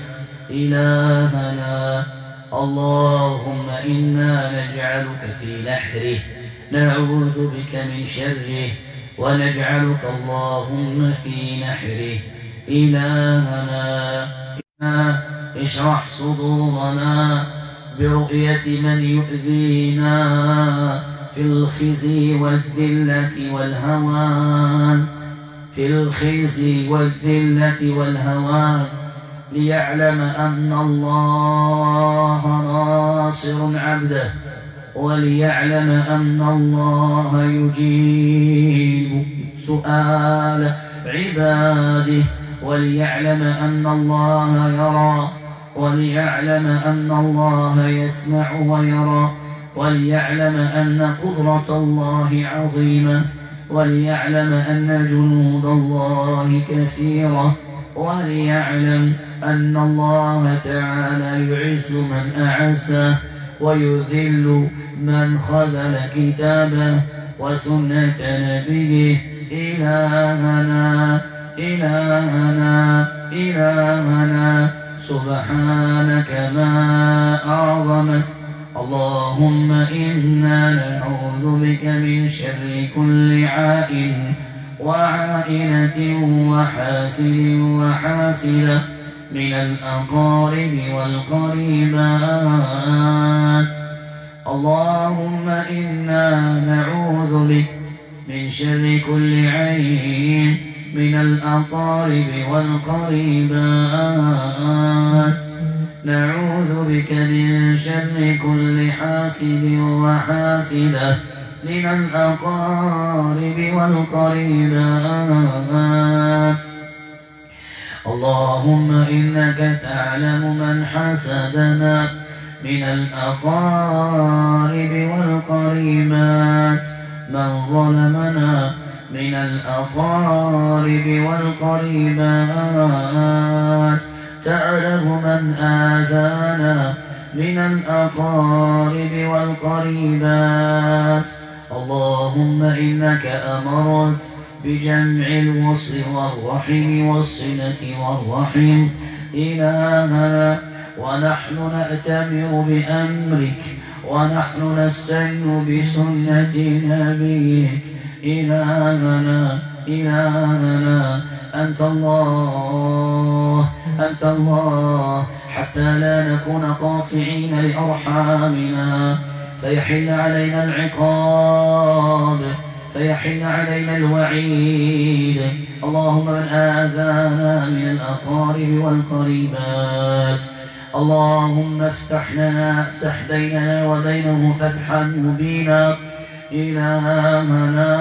إلهنا اللهم إنا نجعلك في نحره، نعوذ بك من شره، ونجعلك اللهم في نحره. إلهنا اشرح صدورنا برؤية من يؤذينا في الخزي والذلة والهوان، في الخزي والذلة والهوان، ليعلم أن الله ناصر عبده، وليعلم أن الله يجيب سؤال عباده، وليعلم أن الله يرى، وليعلم أن الله يسمع ويرى، وليعلم أن قدرة الله عظيمة، وليعلم أن جنود الله كثيرة، وليعلم أن الله تعالى يعز من أعزه ويذل من خذل كتابه وسنة نبيه. إلهنا إلهنا إلهنا سبحانك ما أعظمك. اللهم إنا نعوذ بك من شر كل عائن وعائنة وحاسد وحاسدة من الأقارب والقريبات. اللهم إنا نعوذ بك من شر كل عين من الأقارب والقريبات. نعوذ بك من شر كل حاسد وحاسدة من الأقارب والقريبات. اللهم إنك تعلم من حسدنا من الأقارب والقريبات، من ظلمنا من الأقارب والقريبات، تعلم من آذانا من الأقارب والقريبات. اللهم إنك أمرت بجمع الوصل والرحم والصلة والرحم. إلهنا ونحن نأتمر بأمرك، ونحن نستن بسنة نبيك. إلهنا إلهنا أنت الله أنت الله، حتى لا نكون قاطعين لأرحامنا فيحل علينا العقاب، فيحل علينا الوعيد. اللهم من آذانا من الأقارب والقريبات، اللهم افتح لنا افتح بيننا وبينه فتحا مبينا. إلهنا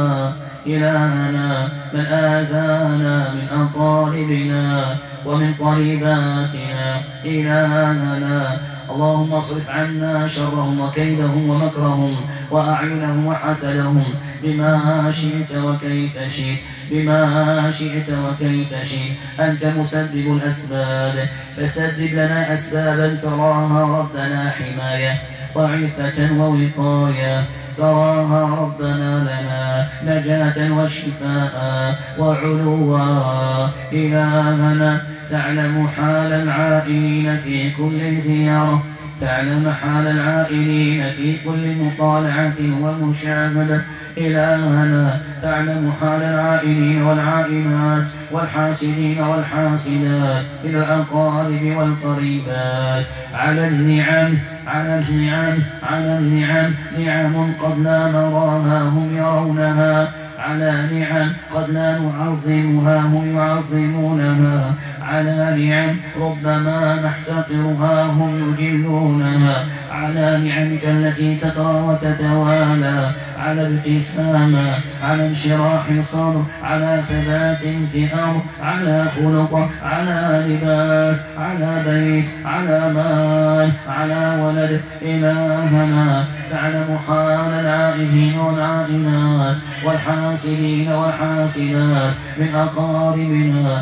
إلهنا من آذانا من أقاربنا ومن قريباتنا، إلهنا اللهم اصرف عنا شرهم وكيدهم ومكرهم وأعينهم وحسدهم بما شئت وكيف شئت، بما شئت وكيف شئت. أنت مسبب الأسباب، فسبب لنا أسبابا تراها ربنا حماية وعفة ووقاية، تراها ربنا لنا نجاة وشفاء وعلوا. إلهنا تعلم حال العائلين في كل زيارة، تعلم حال العائلين في كل مطالعة ومشاهدة. إلهنا تعلم حال العائلين والعائلات والحاسدين والحاسدات من الأقارب والقريبات على النعم على النعم على النعم نعم قد لا نراها هم يرونها على نعم قد لا نعظمها هم يعظمونها على نعم ربما نحتقرها هم يجلونها على نعمك التي تترى وتتوالى على ابتسامة على انشراح صدر على ثبات في أمر على خلق على لباس على بيت على مال على ولد إلهنا تعلم حال العائلين والعائلات والحاسدين والحاسدات من أقاربنا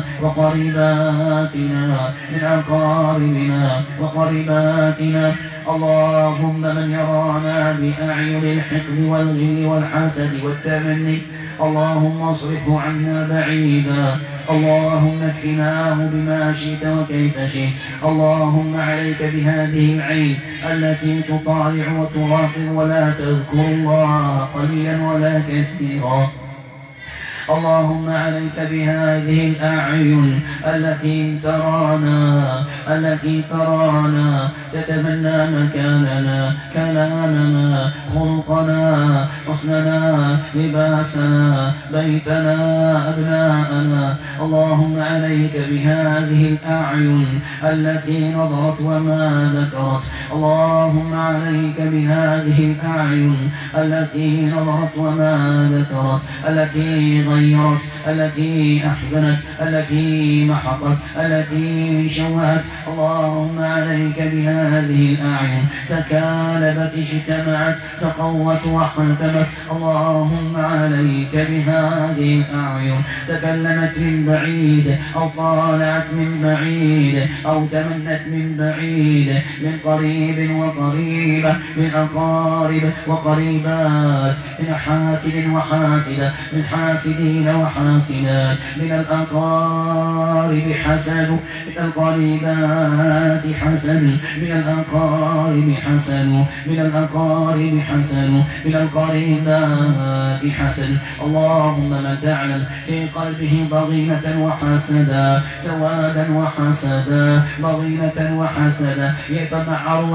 وقريباتنا من أقاربنا وقريباتنا اللهم من يرانا بأعين الحقد والغل والحسد والتمني اللهم اصرفه عنا بعيدا اللهم اكفناه بما شئت وكيف شئت اللهم عليك بهذه العين التي تطالع وتراقب ولا تذكر الله قليلا ولا كثيرا اللهم عليك بهذه الأعين التي ترانا التي ترانا تتمنى مكاننا كلامنا خلقنا حسننا لباسنا بيتنا أبناءنا اللهم عليك بهذه الأعين التي نظرت وما ذكرت اللهم عليك بهذه الأعين التي نظرت وما ذكرت التي غيرت التي أحزنت التي محقت التي شوهت اللهم عليك بهذه الأعين تكالبت اجتمعت تقوت واحتمت اللهم عليك بهذه الأعين تكلمت من بعيد أو طالعت من بعيد أو تمنت من بعيد من قريب وقريبة من أقارب وقريبات من حاسد وحاسدة من حاسدين وحاسدات من الأقارب حسد من القريبات حسن من الأقارب حسن من الأقارب حسن من القريبات حسن اللهم من تعلم في قلبه ضغينة وحسدا سوادا وحسدا ضغينة وحسدا يتبعر